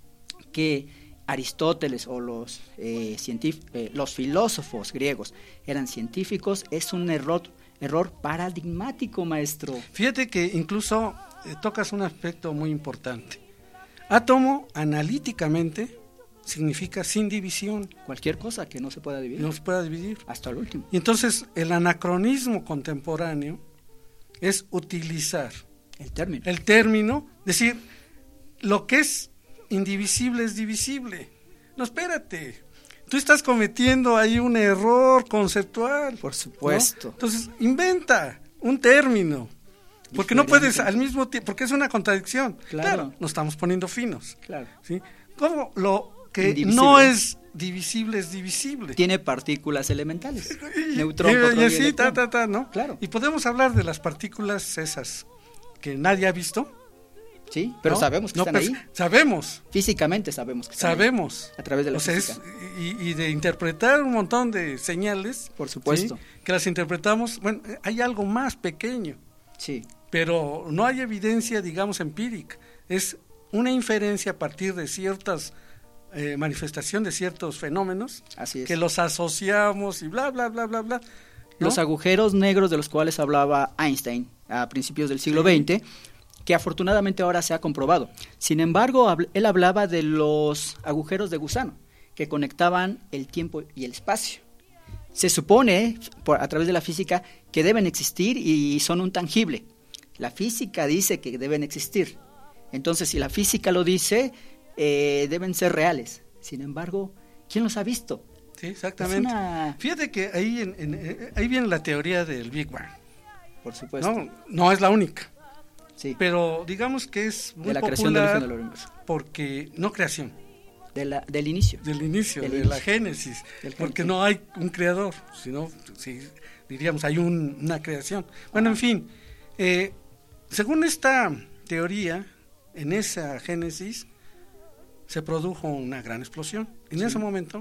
que Aristóteles o los, eh, científ- eh, los filósofos griegos eran científicos es un error, error paradigmático, maestro. Fíjate que incluso eh, tocas un aspecto muy importante. Átomo, analíticamente, significa sin división. Cualquier cosa que no se pueda dividir. No se pueda dividir. Hasta el último. Y entonces, el anacronismo contemporáneo es utilizar el término. El término, decir, lo que es indivisible es divisible. No, espérate. Tú estás cometiendo ahí un error conceptual. Por supuesto. ¿No? Entonces, inventa un término. Porque Diferente. No puedes al mismo tiempo, porque es una contradicción. Claro. Claro, nos estamos poniendo finos. Claro. ¿Sí? ¿Cómo lo que indivisible. No es divisible es divisible? Tiene partículas elementales. Neutrón, y, protón, y, y sí, electrón. ta, ta, ta, ¿no? Claro. Y podemos hablar de las partículas esas que nadie ha visto. Sí, pero ¿no? sabemos que no, están pues, ahí. Sabemos. Físicamente sabemos que están sabemos. ahí. A través de la o sea, física. Es, y, y de interpretar un montón de señales. Por supuesto. ¿sí? Que las interpretamos. Bueno, hay algo más pequeño. Sí. Pero no hay evidencia, digamos, empírica. Es una inferencia a partir de ciertas eh, manifestación de ciertos fenómenos. Así es. Que los asociamos y bla, bla, bla, bla, bla. ¿no? Los agujeros negros de los cuales hablaba Einstein a principios del siglo veinte, que afortunadamente ahora se ha comprobado. Sin embargo, él hablaba de los agujeros de gusano, que conectaban el tiempo y el espacio. Se supone, por, a través de la física, que deben existir y son un tangible. La física dice que deben existir. Entonces, si la física lo dice, eh, deben ser reales. Sin embargo, ¿quién los ha visto? Sí, exactamente. Una... Fíjate que ahí, en, en, ahí viene la teoría del Big Bang. Por supuesto. No, no es la única. Sí. Pero digamos que es muy de la popular creación del origen del universo. Porque no creación. De la, del inicio. Del inicio, del de inicio. la génesis. Del porque génesis. no hay un creador, sino, si diríamos, hay un, una creación. Bueno, en fin, eh, según esta teoría, en esa génesis se produjo una gran explosión. En sí. ese momento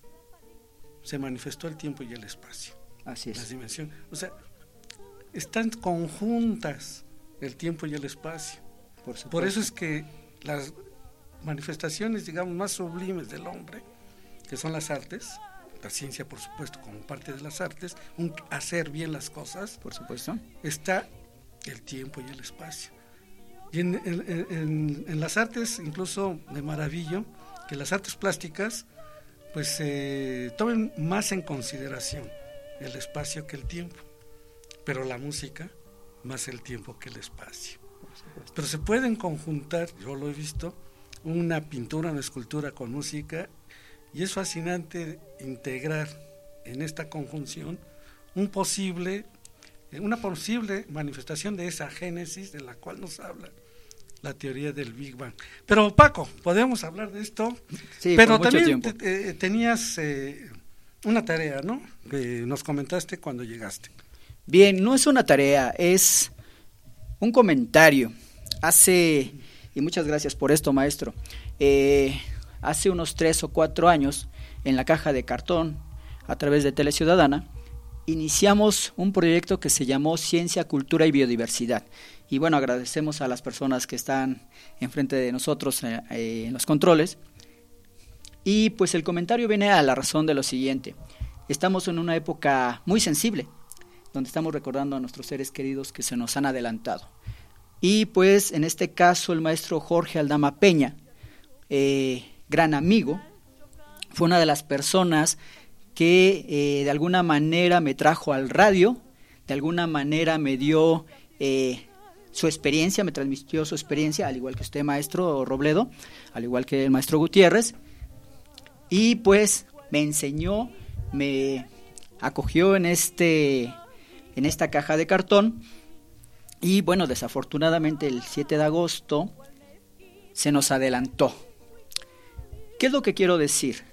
se manifestó el tiempo y el espacio. Así es. Las dimensiones. O sea, están conjuntas el tiempo y el espacio. Por supuesto. Por eso es que las manifestaciones, digamos, más sublimes del hombre, que son las artes, la ciencia, por supuesto, como parte de las artes, un hacer bien las cosas, por supuesto, está el tiempo y el espacio. Y en, en, en, en las artes, incluso me maravillo que las artes plásticas pues eh, tomen más en consideración el espacio que el tiempo, pero la música más el tiempo que el espacio. Pero se pueden conjuntar, yo lo he visto, una pintura, una escultura con música, y es fascinante integrar en esta conjunción un posible, una posible manifestación de esa génesis de la cual nos habla la teoría del Big Bang. Pero Paco, podemos hablar de esto, sí, pero por mucho también tiempo. te, eh, tenías eh, una tarea, ¿no? Que nos comentaste cuando llegaste. Bien, no es una tarea, es un comentario. Hace, y muchas gracias por esto, maestro, eh, hace unos tres o cuatro años, en la Caja de Cartón, a través de Teleciudadana, iniciamos un proyecto que se llamó Ciencia, Cultura y Biodiversidad. Y bueno, agradecemos a las personas que están enfrente de nosotros eh, eh, en los controles. Y pues el comentario viene a la razón de lo siguiente. Estamos en una época muy sensible, donde estamos recordando a nuestros seres queridos que se nos han adelantado. Y pues en este caso el maestro Jorge Aldama Peña, eh, gran amigo, fue una de las personas que eh, de alguna manera me trajo al radio, de alguna manera me dio eh, su experiencia, me transmitió su experiencia, al igual que usted, maestro Robledo, al igual que el maestro Gutiérrez, y pues me enseñó, me acogió en este, en esta caja de cartón. Y bueno, desafortunadamente el siete de agosto se nos adelantó. ¿Qué es lo que quiero decir?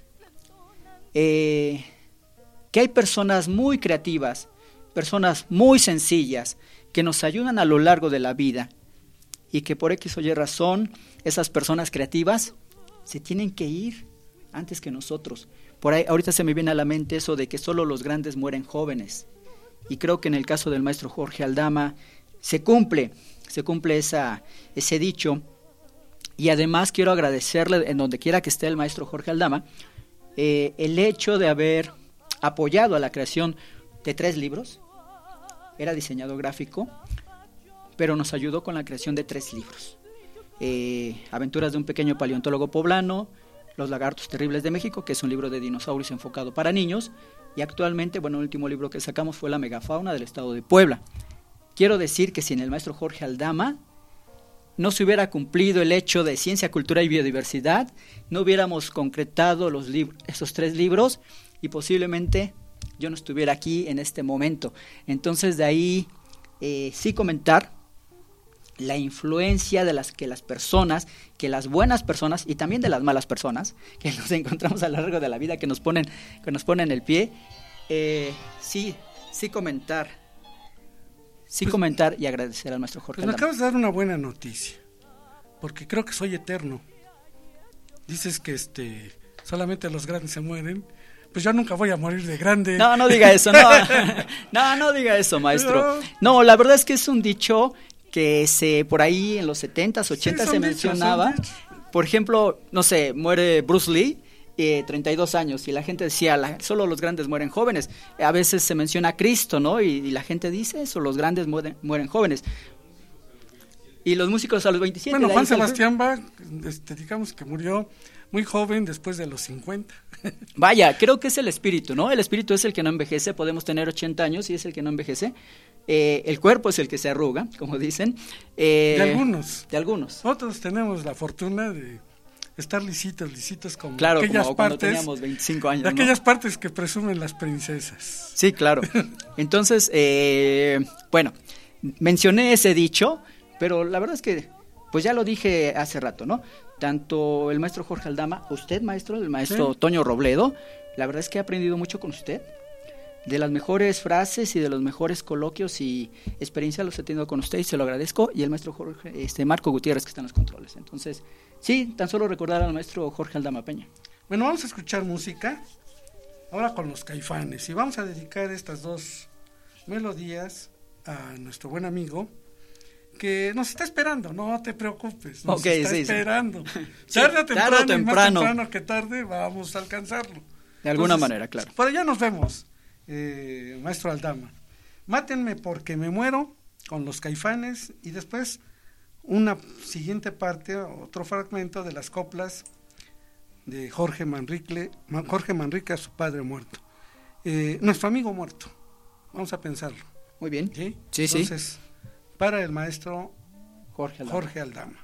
Eh, que hay personas muy creativas, personas muy sencillas, que nos ayudan a lo largo de la vida, y que por X o Y razón, esas personas creativas se tienen que ir antes que nosotros. Por ahí, ahorita se me viene a la mente eso de que solo los grandes mueren jóvenes. Y creo que en el caso del maestro Jorge Aldama, se cumple, se cumple esa, ese dicho. Y además quiero agradecerle, en donde quiera que esté el maestro Jorge Aldama, eh, el hecho de haber apoyado a la creación de tres libros. Era diseñador gráfico, pero nos ayudó con la creación de tres libros. Eh, Aventuras de un pequeño paleontólogo poblano, Los lagartos terribles de México, que es un libro de dinosaurios enfocado para niños, y actualmente, bueno, el último libro que sacamos fue La megafauna del estado de Puebla. Quiero decir que sin el maestro Jorge Aldama no se hubiera cumplido el hecho de Ciencia, Cultura y Biodiversidad, no hubiéramos concretado los libros, esos tres libros, y posiblemente yo no estuviera aquí en este momento. Entonces de ahí eh, sí comentar la influencia de las que las personas, que las buenas personas y también de las malas personas que nos encontramos a lo largo de la vida, que nos ponen, que nos ponen el pie, eh, sí, sí comentar. Sí pues, comentar y agradecer al maestro Jorge. Pues me acabas de dar una buena noticia, porque creo que soy eterno. Dices que este solamente los grandes se mueren. Pues yo nunca voy a morir de grande. No, no diga eso, no. No, no diga eso, maestro. No, la verdad es que es un dicho que se por ahí en los setentas, ochentas sí, se dichos, mencionaba. Por ejemplo, no sé, muere Bruce Lee, Eh, treinta y dos años, y la gente decía, la, solo los grandes mueren jóvenes. A veces se menciona a Cristo, ¿no? Y, y la gente dice eso, los grandes mueren, mueren jóvenes. y los músicos a los veintisiete. Bueno, Juan Sebastián Bach, este, digamos que murió muy joven, después de los cincuenta. Vaya, creo que es el espíritu, ¿no? El espíritu es el que no envejece, podemos tener ochenta años y es el que no envejece. Eh, el cuerpo es el que se arruga, como dicen. Eh, de algunos. De algunos. Otros tenemos la fortuna de estar lisitos, lisitos como claro, aquellas como partes. Cuando teníamos veinticinco años, de aquellas ¿no? partes que presumen las princesas. Sí, claro. Entonces, eh, bueno, mencioné ese dicho, pero la verdad es que, pues ya lo dije hace rato, ¿no? Tanto el maestro Jorge Aldama, usted maestro, el maestro sí. Toño Robledo, la verdad es que he aprendido mucho con usted. De las mejores frases y de los mejores coloquios y experiencias los he tenido con usted y se lo agradezco. Y el maestro Jorge, este Marco Gutiérrez, que está en los controles. Entonces, sí, tan solo recordar al maestro Jorge Aldama Peña. Bueno, vamos a escuchar música ahora con los Caifanes y vamos a dedicar estas dos melodías a nuestro buen amigo que nos está esperando, no te preocupes, nos okay, está sí, esperando. Sí. Tarde o temprano, tarde o temprano. más temprano que tarde vamos a alcanzarlo. De alguna Entonces, manera, claro. Por allá nos vemos, eh, maestro Aldama. Mátenme porque me muero con los Caifanes y después una siguiente parte, otro fragmento de las coplas de Jorge Manrique, Jorge Manrique a su padre muerto. Eh, nuestro amigo muerto, vamos a pensarlo. Muy bien. ¿Sí? Sí, Entonces, sí. para el maestro Jorge Aldama. Jorge Aldama.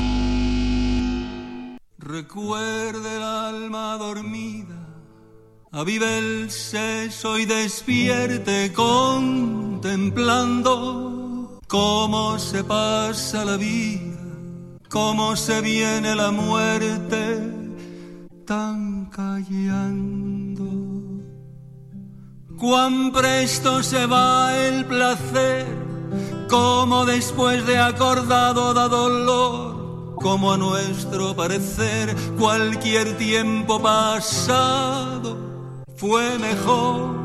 Recuerde el alma dormida Avive el seso y despierte contemplando cómo se pasa la vida, cómo se viene la muerte, tan callando. Cuán presto se va el placer, como después de acordado da dolor, como a nuestro parecer cualquier tiempo pasado fue mejor.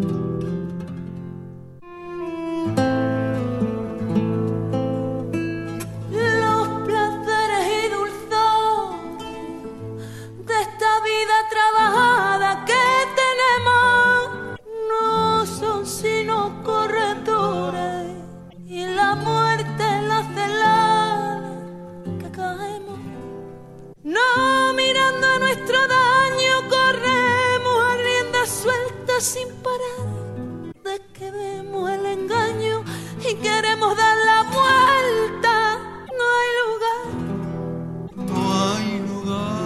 Los placeres y dulzores de esta vida trabajada que tenemos no son sino corredores, y la muerte en la celada que caemos. No mirando a nuestro daño corremos a rienda suelta sin parar, de que vemos el engaño y queremos dar la vuelta. No hay lugar, no hay lugar.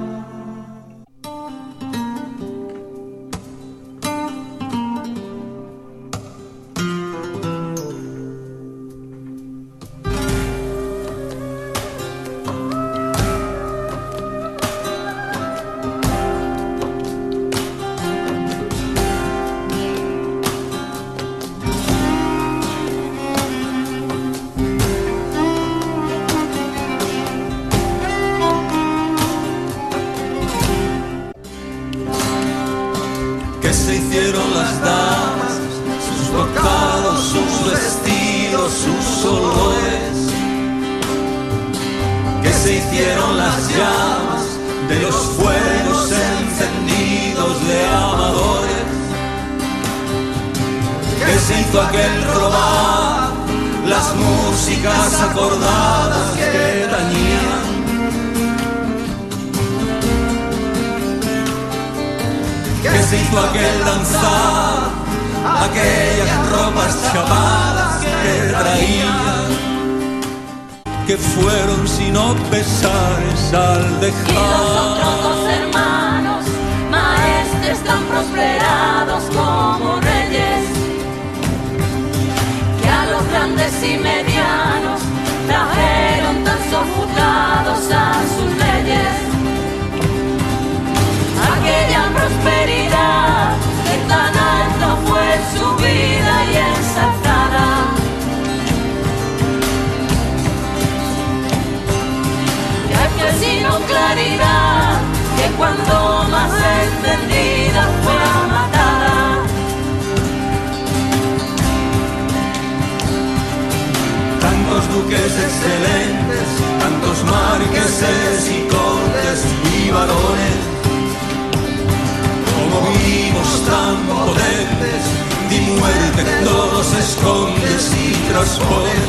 Que se hicieron las damas, sus bocados, sus vestidos, sus olores. Que se hicieron las llamas de los fuegos encendidos de amadores. Que se hizo aquel robar las músicas acordadas que tañían. Que se hizo aquel danzar, aquellas ropas chapadas que traían, que fueron sino pesares al dejar. Y los otros dos hermanos, maestres tan prosperados como reyes, que a los grandes y medianos trajeron tan sojuzgados a sus leyes. Aquella prosperidad que tan alta fue su vida y ensalzada, ya que sino claridad que cuando más encendida fue matada. Tantos duques excelentes, tantos marqueses y condes y varones, como vivimos tan potentes, di muerte que todos escondes y traspones.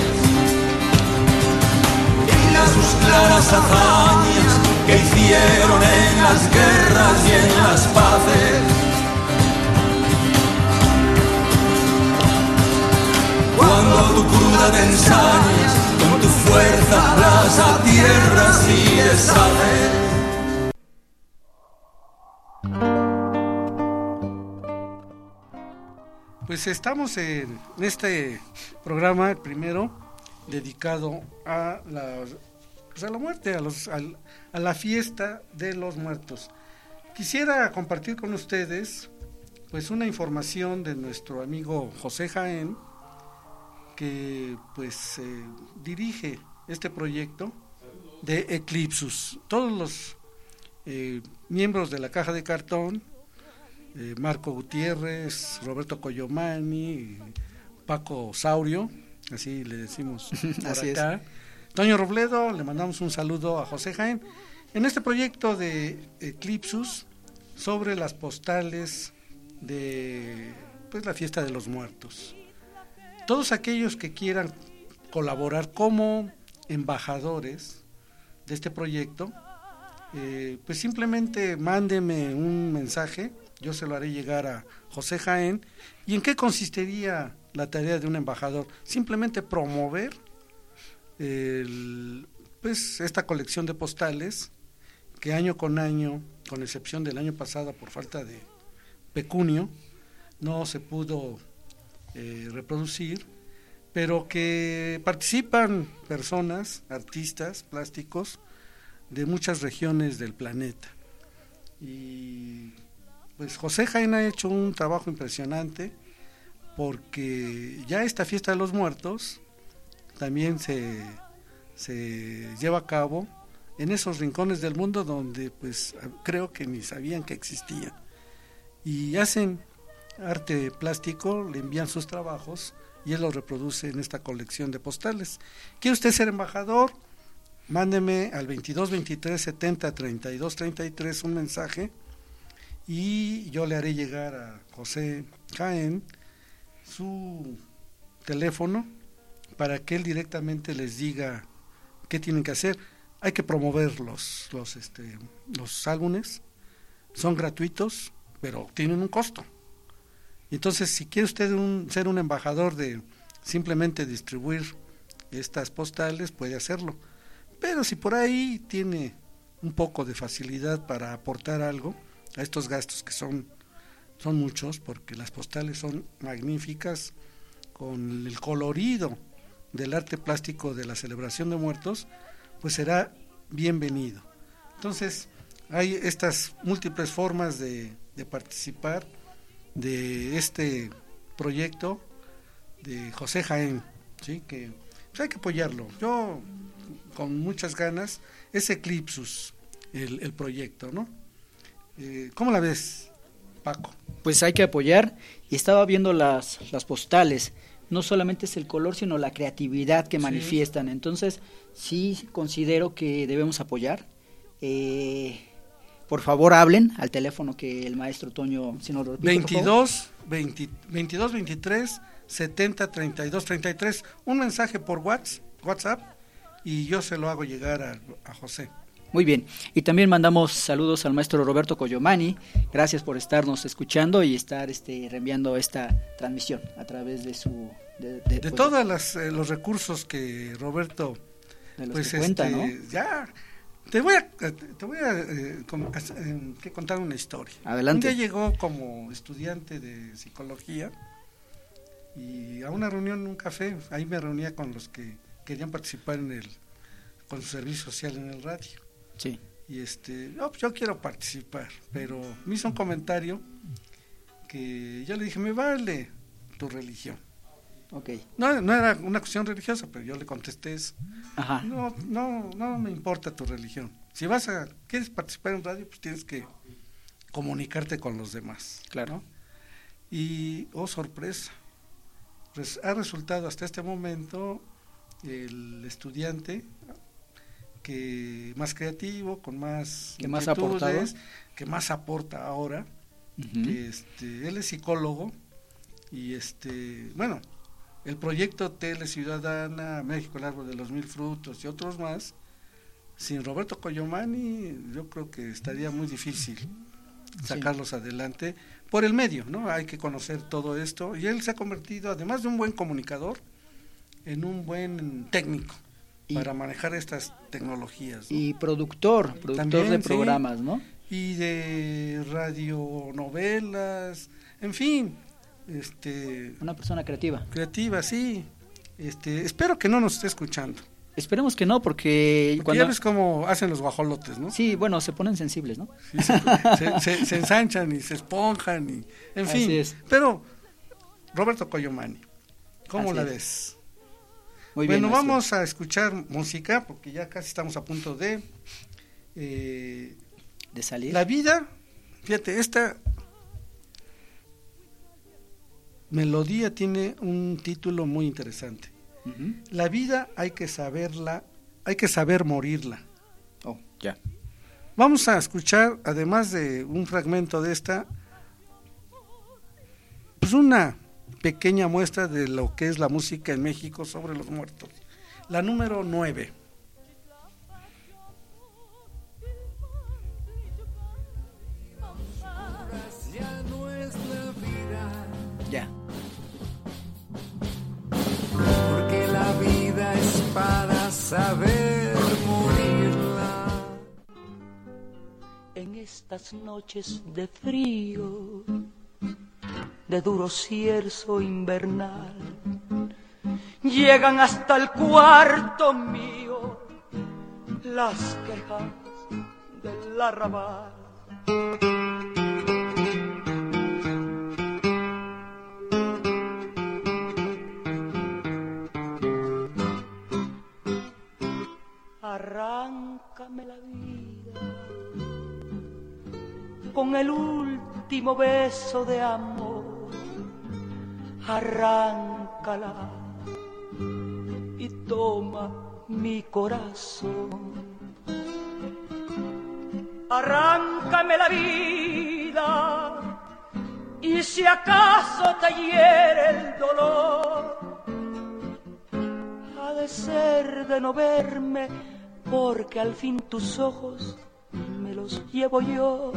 Y las sus claras hazañas que hicieron en las guerras y en las paces. Cuando tu cruda te ensañas, con tu fuerza aplasta tierras y deshaces. Pues estamos en este programa, el primero, dedicado a la, pues a la muerte, a, los, a, a la fiesta de los muertos. Quisiera compartir con ustedes pues una información de nuestro amigo José Jaén, que pues eh, dirige este proyecto de Eclipsus. Todos los eh, miembros de la Caja de Cartón, Eh, Marco Gutiérrez, Roberto Coyomani, Paco Saurio, así le decimos por así acá. Es. Toño Robledo, le mandamos un saludo a José Jaén en este proyecto de Eclipsus sobre las postales de pues la fiesta de los muertos. Todos aquellos que quieran colaborar como embajadores de este proyecto, eh, pues simplemente mándeme un mensaje. Yo se lo haré llegar a José Jaén. ¿Y en qué consistiría la tarea de un embajador? Simplemente promover el, pues esta colección de postales que año con año, con excepción del año pasado por falta de pecunio no se pudo eh, reproducir, pero que participan personas, artistas plásticos de muchas regiones del planeta. Y pues José Jaén ha hecho un trabajo impresionante, porque ya esta fiesta de los muertos también se, se lleva a cabo en esos rincones del mundo donde pues creo que ni sabían que existían, y hacen arte plástico, le envían sus trabajos y él los reproduce en esta colección de postales. ¿Quiere usted ser embajador? Mándeme al veintidós veintitrés setenta treinta y dos treinta y tres un mensaje y yo le haré llegar a José Jaén su teléfono para que él directamente les diga qué tienen que hacer. Hay que promover los los este los álbumes, son gratuitos, pero tienen un costo. Entonces, si quiere usted un, ser un embajador de simplemente distribuir estas postales, puede hacerlo. Pero si por ahí tiene un poco de facilidad para aportar algo a estos gastos, que son, son muchos, porque las postales son magníficas, con el colorido del arte plástico de la celebración de muertos, pues será bienvenido. Entonces, hay estas múltiples formas de, de participar de este proyecto de José Jaén, ¿sí? Que pues hay que apoyarlo. Yo, con muchas ganas, es Eclipsus el, el proyecto, ¿no? Eh, ¿Cómo la ves, Paco? Pues hay que apoyar, y estaba viendo las, las postales, no solamente es el color, sino la creatividad que manifiestan, sí. Entonces sí considero que debemos apoyar. Eh, por favor hablen al teléfono que el maestro Toño, si no lo repite, veintidós, veinte, veintidós veintitrés setenta treinta y dos treinta y tres, un mensaje por WhatsApp, WhatsApp y yo se lo hago llegar a, a José. Muy bien, y también mandamos saludos al maestro Roberto Coyomani, gracias por estarnos escuchando y estar este reenviando esta transmisión a través de su... De, de, de pues, todos eh, los recursos que Roberto... De los pues que cuenta, este, ¿no? Ya, te voy a, te voy a eh, com, eh, que contar una historia. Adelante. Un día llegó como estudiante de psicología y a una reunión en un café, ahí me reunía con los que querían participar en el con su servicio social en el radio. Sí. Y este, no, pues yo quiero participar, pero me hizo un comentario que yo le dije, me vale tu religión. Okay. No, no era una cuestión religiosa, pero yo le contesté eso. Ajá. No, no, no me importa tu religión. Si vas a, quieres participar en radio, pues tienes que comunicarte con los demás. Claro. ¿No? Y, oh sorpresa, res, ha resultado hasta este momento el estudiante que más creativo, con más que más aportado, que más aporta ahora. Uh-huh. Que este, él es psicólogo y este, bueno, el proyecto Tele Ciudadana, México, el árbol de los mil frutos y otros más, sin Roberto Coyomani, yo creo que estaría muy difícil sacarlos sí. adelante por el medio, ¿no? Hay que conocer todo esto y él se ha convertido, además de un buen comunicador, en un buen técnico y, para manejar estas tecnologías, ¿no? Y productor, productor También, de programas, sí, ¿no? Y de radionovelas, en fin, este una persona creativa. Creativa, sí. Este, espero que no nos esté escuchando. Esperemos que no, porque, porque cuando ya ves cómo hacen los guajolotes, ¿no? Sí, bueno, se ponen sensibles, ¿no? Sí, se, se, se, se ensanchan y se esponjan y, en fin. Así es. Pero Roberto Coyomani, ¿cómo Así la es. ves? Muy bueno, bien, vamos a escuchar música porque ya casi estamos a punto de eh, de salir. La vida, fíjate, esta melodía tiene un título muy interesante. Uh-huh. La vida hay que saberla, hay que saber morirla. Oh, ya. Vamos a escuchar, además de un fragmento de esta, pues una pequeña muestra de lo que es la música en México sobre los muertos. La número nueve. Ya. Porque la vida es para saber morirla. En estas noches de frío de duro cierzo invernal. Llegan hasta el cuarto mío las quejas del arrabal. Arráncame la vida con el último beso de amor, arráncala y toma mi corazón. Arráncame la vida y si acaso te hiere el dolor, ha de ser de no verme, porque al fin tus ojos me los llevo yo.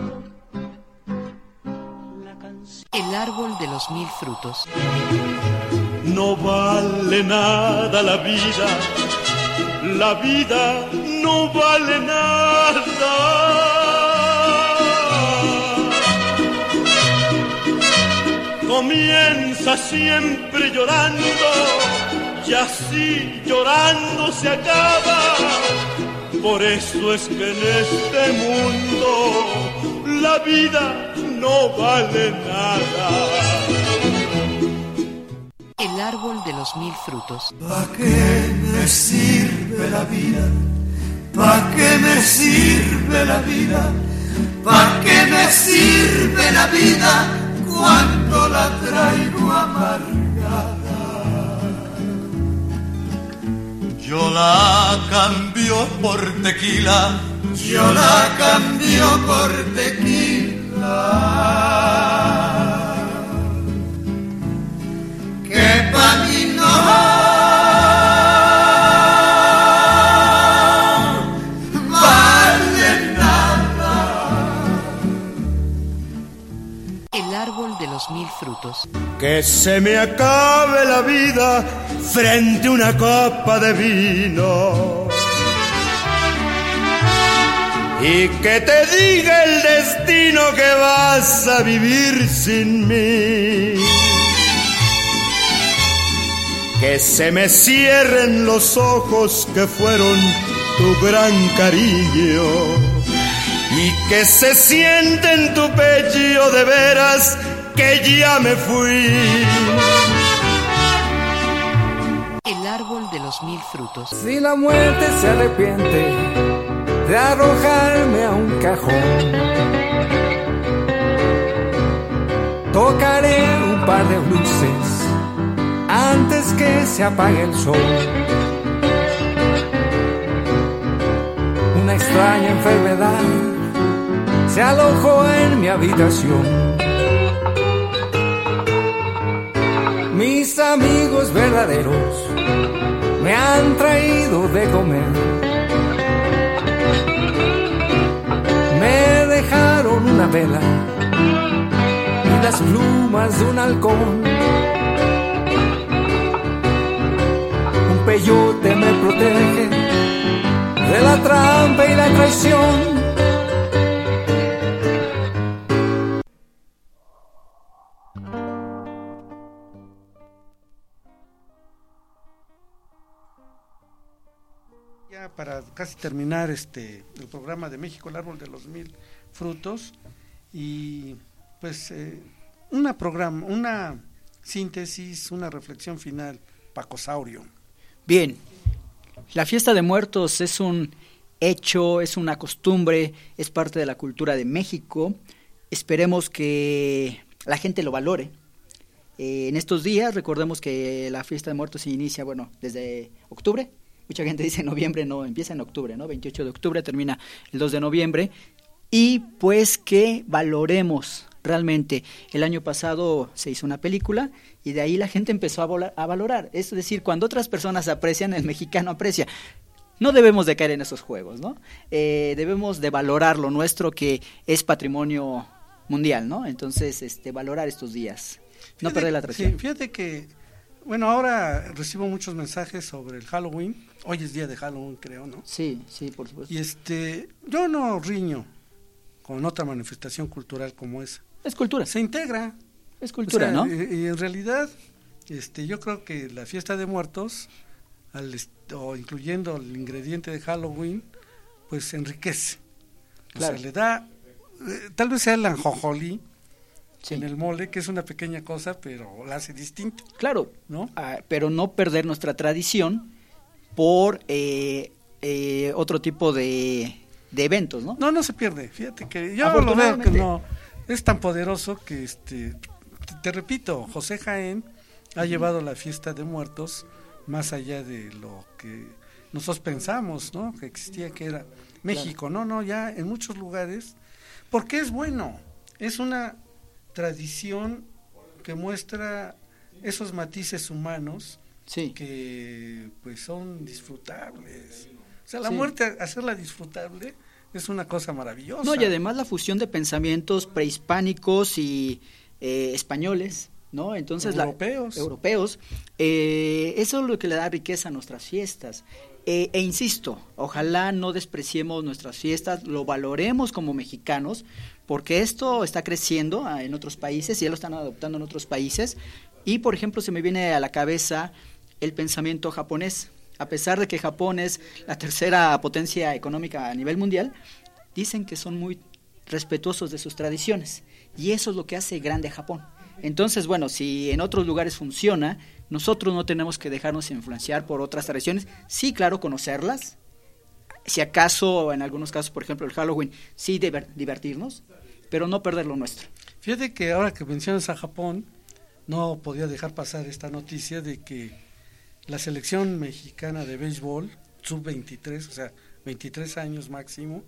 La canción. El árbol de los mil frutos. No vale nada la vida, la vida no vale nada. Comienza siempre llorando y así llorando se acaba. Por eso es que en este mundo la vida no vale nada. El árbol de los mil frutos. ¿Pa' qué me sirve la vida? ¿Pa' qué me sirve la vida? ¿Pa' qué me sirve la vida cuando la traigo amargada? Yo la cambio por tequila, yo la cambio por tequila. Que pa' mí no vale nada. El árbol de los mil frutos. Que se me acabe la vida frente a una copa de vino y que te diga el destino que vas a vivir sin mí. Que se me cierren los ojos que fueron tu gran cariño y que se siente en tu pecho de veras que ya me fui. El árbol de los mil frutos. Si la muerte se arrepiente de arrojarme a un cajón, tocaré un par de luces antes que se apague el sol. Una extraña enfermedad se alojó en mi habitación. Mis amigos verdaderos me han traído de comer. Me dejaron una vela y las plumas de un halcón. Un peyote me protege de la trampa y la traición. Para casi terminar este el programa de México, el árbol de los mil frutos, y pues eh, una programa, una síntesis, una reflexión final, Paco Saurio. Bien, la fiesta de muertos es un hecho, es una costumbre, es parte de la cultura de México. Esperemos que la gente lo valore. Eh, en estos días, recordemos que la fiesta de muertos se inicia, bueno, desde octubre. Mucha gente dice noviembre, no, empieza en octubre, ¿no? veintiocho de octubre, termina el dos de noviembre. Y pues que valoremos realmente. El año pasado se hizo una película y de ahí la gente empezó a, volar, a valorar. Es decir, cuando otras personas aprecian, el mexicano aprecia. No debemos de caer en esos juegos, ¿no? Eh, debemos de valorar lo nuestro, que es patrimonio mundial, ¿no? Entonces, este, valorar estos días, no fíjate, perder la tradición. Sí, fíjate que, bueno, ahora recibo muchos mensajes sobre el Halloween. Hoy es día de Halloween, creo, ¿no? Sí, sí, por supuesto. Y este, yo no riño con otra manifestación cultural como esa. Es cultura. Se integra, Es cultura, o sea, ¿no? Y, y en realidad, este, yo creo que la fiesta de muertos, al o incluyendo el ingrediente de Halloween, pues enriquece. Claro. O sea, le da, eh, tal vez sea el anjojolí sí. en el mole, que es una pequeña cosa, pero la hace distinta. Claro, ¿no? Ah, pero no perder nuestra tradición por eh, eh, otro tipo de, de eventos, ¿no? No, no se pierde. Fíjate que yo lo veo que no es tan poderoso que, este, te, te repito, José Jaén ha uh-huh. llevado la fiesta de muertos más allá de lo que nosotros pensamos, ¿no? Que existía, que era México. Claro. No, no, ya en muchos lugares, porque es bueno, es una tradición que muestra esos matices humanos sí. que pues son disfrutables. O sea, la sí. muerte, hacerla disfrutable es una cosa maravillosa. No, y además la fusión de pensamientos prehispánicos y eh, españoles, ¿no? Entonces europeos, la, europeos eh, eso es lo que le da riqueza a nuestras fiestas. Eh, e insisto, ojalá no despreciemos nuestras fiestas, lo valoremos como mexicanos, porque esto está creciendo en otros países y ya lo están adoptando en otros países. Y, por ejemplo, se me viene a la cabeza el pensamiento japonés. A pesar de que Japón es la tercera potencia económica a nivel mundial, dicen que son muy respetuosos de sus tradiciones. Y eso es lo que hace grande a Japón. Entonces, bueno, si en otros lugares funciona, nosotros no tenemos que dejarnos influenciar por otras tradiciones. Sí, claro, conocerlas. Si acaso, en algunos casos, por ejemplo, el Halloween, sí deber, divertirnos, pero no perder lo nuestro. Fíjate que ahora que mencionas a Japón, no podía dejar pasar esta noticia de que la selección mexicana de béisbol, sub veintitrés, o sea, veintitrés años máximo,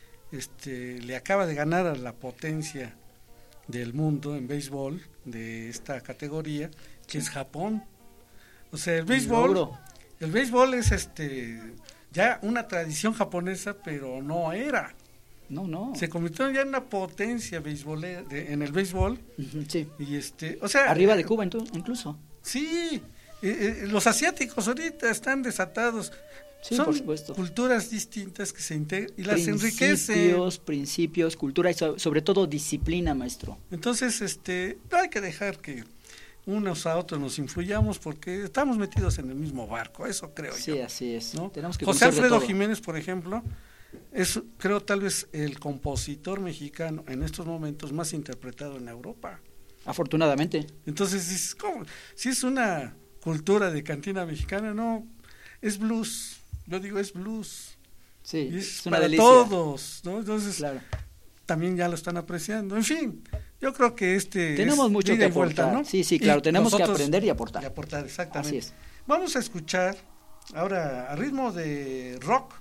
este, le acaba de ganar a la potencia del mundo en béisbol de esta categoría, que sí. es Japón. O sea, el béisbol, el béisbol es este ya una tradición japonesa, pero no era. No, no. Se convirtió ya en una potencia beisbolera de, en el béisbol. Uh-huh, sí. Y este, o sea, arriba de Cuba incluso. Sí. Eh, eh, los asiáticos ahorita están desatados. Sí, son por supuesto. Culturas distintas que se integran y las principios, enriquecen. Principios, principios, cultura y so, sobre todo disciplina, maestro. Entonces, este, no hay que dejar que unos a otros nos influyamos porque estamos metidos en el mismo barco, eso creo sí, yo. Sí, así es. ¿no? Tenemos que José Alfredo Jiménez, por ejemplo, es, creo, tal vez el compositor mexicano en estos momentos más interpretado en Europa. Afortunadamente. Entonces, es como, si es una cultura de cantina mexicana, no, es blues. Yo digo, es blues. Sí, y es, es una para delicia. todos, ¿no? Entonces, claro. también ya lo están apreciando. En fin, yo creo que este tenemos es mucho que aportar, vuelta, ¿no? Sí, sí, claro, y tenemos que aprender y aportar. Y aportar, exactamente. Así es. Vamos a escuchar ahora a ritmo de rock,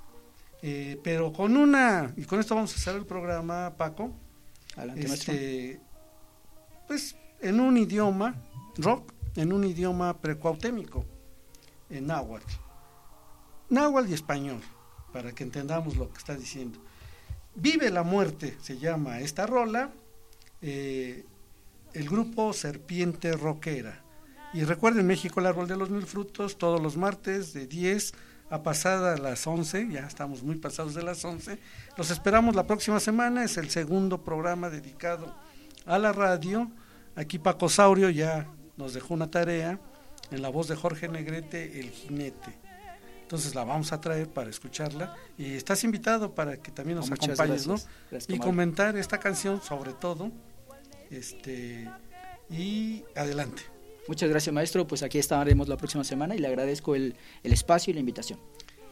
eh, pero con una, y con esto vamos a hacer el programa, Paco. Adelante, este, maestro. Pues en un idioma, rock, en un idioma precuautémico, en náhuatl. Náhuatl y español, para que entendamos lo que está diciendo. Vive la muerte, se llama esta rola, eh, el grupo Serpiente Rockera. Y recuerden, México, el árbol de los mil frutos, todos los martes de diez a pasada las once, ya estamos muy pasados de las once. Los esperamos la próxima semana, es el segundo programa dedicado a la radio. Aquí Paco Saurio ya nos dejó una tarea en la voz de Jorge Negrete, El Jinete. Entonces la vamos a traer para escucharla y estás invitado para que también nos Muchas acompañes, gracias. ¿no? Gracias, y comentar esta canción sobre todo, este y adelante. Muchas gracias, maestro, pues aquí estaremos la próxima semana y le agradezco el, el espacio y la invitación.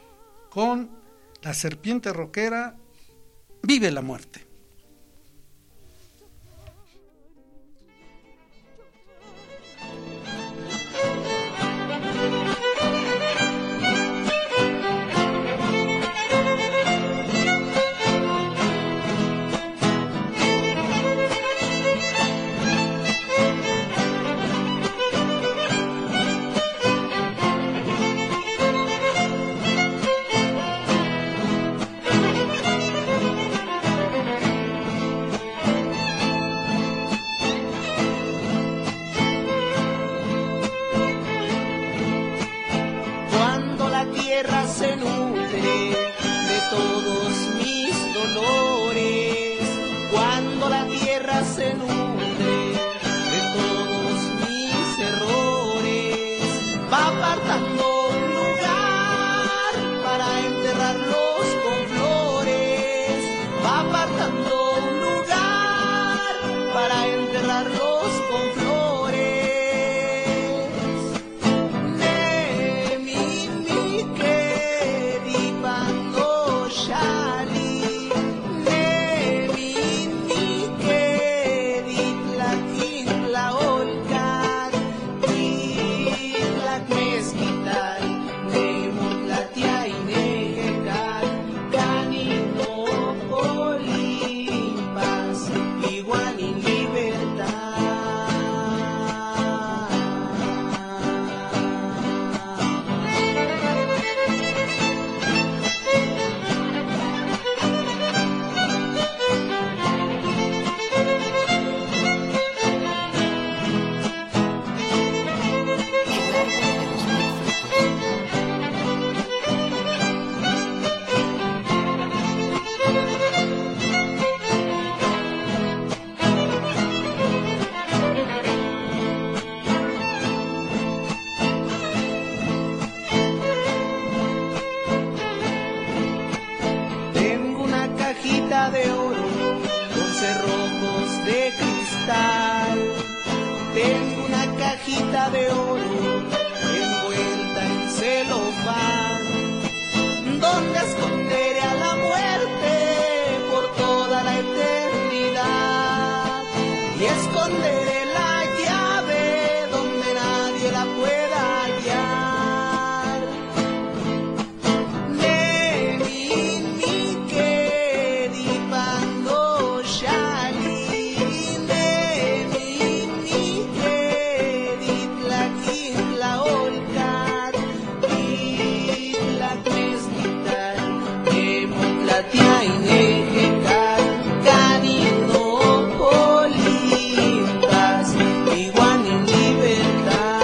Con la Serpiente Rockera, Vive la muerte. regarlos con flores. Ne mi mi que di pando shali, ne mi mi que di tlaquín la olcar, y la mezquital, ne mutlatia y negar, canino olimpas, igual y libertad. Tengo una cajita de oro con cerrojos de cristal. Tengo una cajita de oro envuelta en celofán, donde esconderé a la muerte por toda la eternidad, y esconderé la llave donde nadie la pueda hallar. Ne mi mi que di pando shali, ne mi mi que di tlaquín la olcar, y la mezquital, que mutlatia y nejecar, canino olimpas, igual en libertad.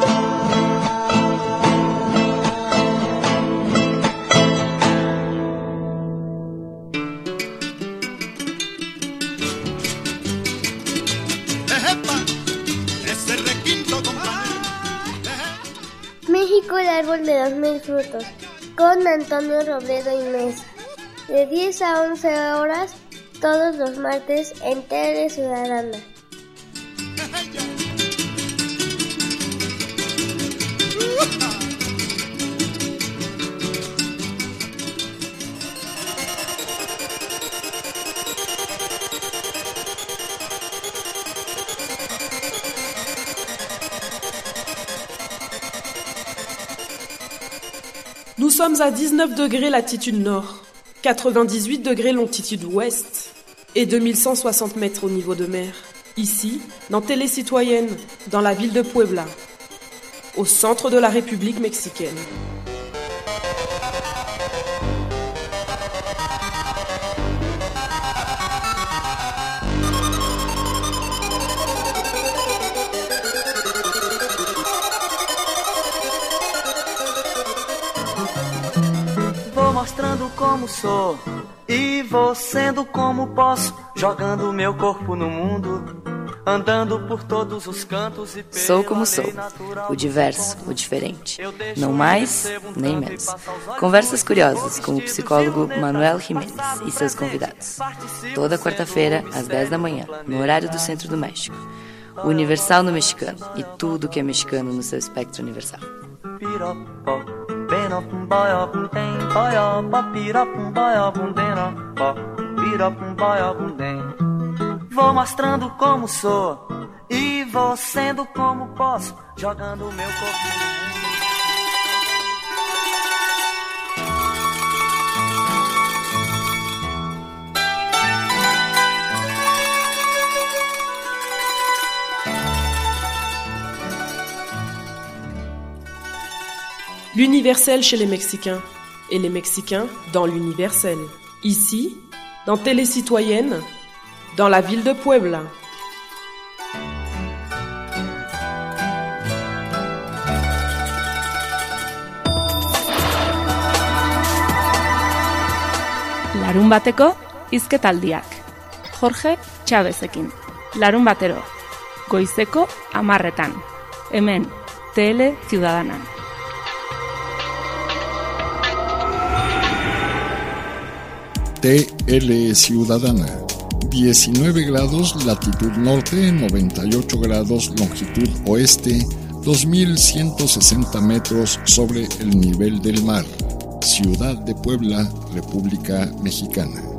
Ese requinto, compadre. México, el árbol de los mil frutos, con Antonio Robledo y Mesa, de diez a once horas, todos los martes en Tele Ciudadana. Nous sommes à dix-neuf degrés latitude nord, quatre-vingt-dix-huit degrés longitude ouest et deux mille cent soixante mètres au niveau de mer. Ici, dans Télé Citoyenne, dans la ville de Puebla, au centre de la République mexicaine. Vou mostrando como sou e vou sendo como posso, jogando meu corpo no mundo, andando por todos os cantos e Sou como sou, o diverso, o diferente, não mais nem menos. Conversas curiosas com o psicólogo Manuel Jiménez e seus convidados. Toda quarta-feira, às dez da manhã, no horário do Centro do México. O Universal no mexicano e tudo que é mexicano no seu espectro universal. Vou mostrando como sou e vou sendo como posso, jogando meu corpo no mundo. L'universel chez les Mexicains et les Mexicains dans l'universel. Ici, dans Télé Citoyenne, dans la ville de Puebla. Larun bateko hizketaldiak. Jorge Chavezekin. Larun batero. Goizeko hamarretan. Hemen, Tele Ciudadanan. T L Ciudadana, diecinueve grados latitud norte, noventa y ocho grados longitud oeste, dos mil ciento sesenta metros sobre el nivel del mar. Ciudad de Puebla, República Mexicana.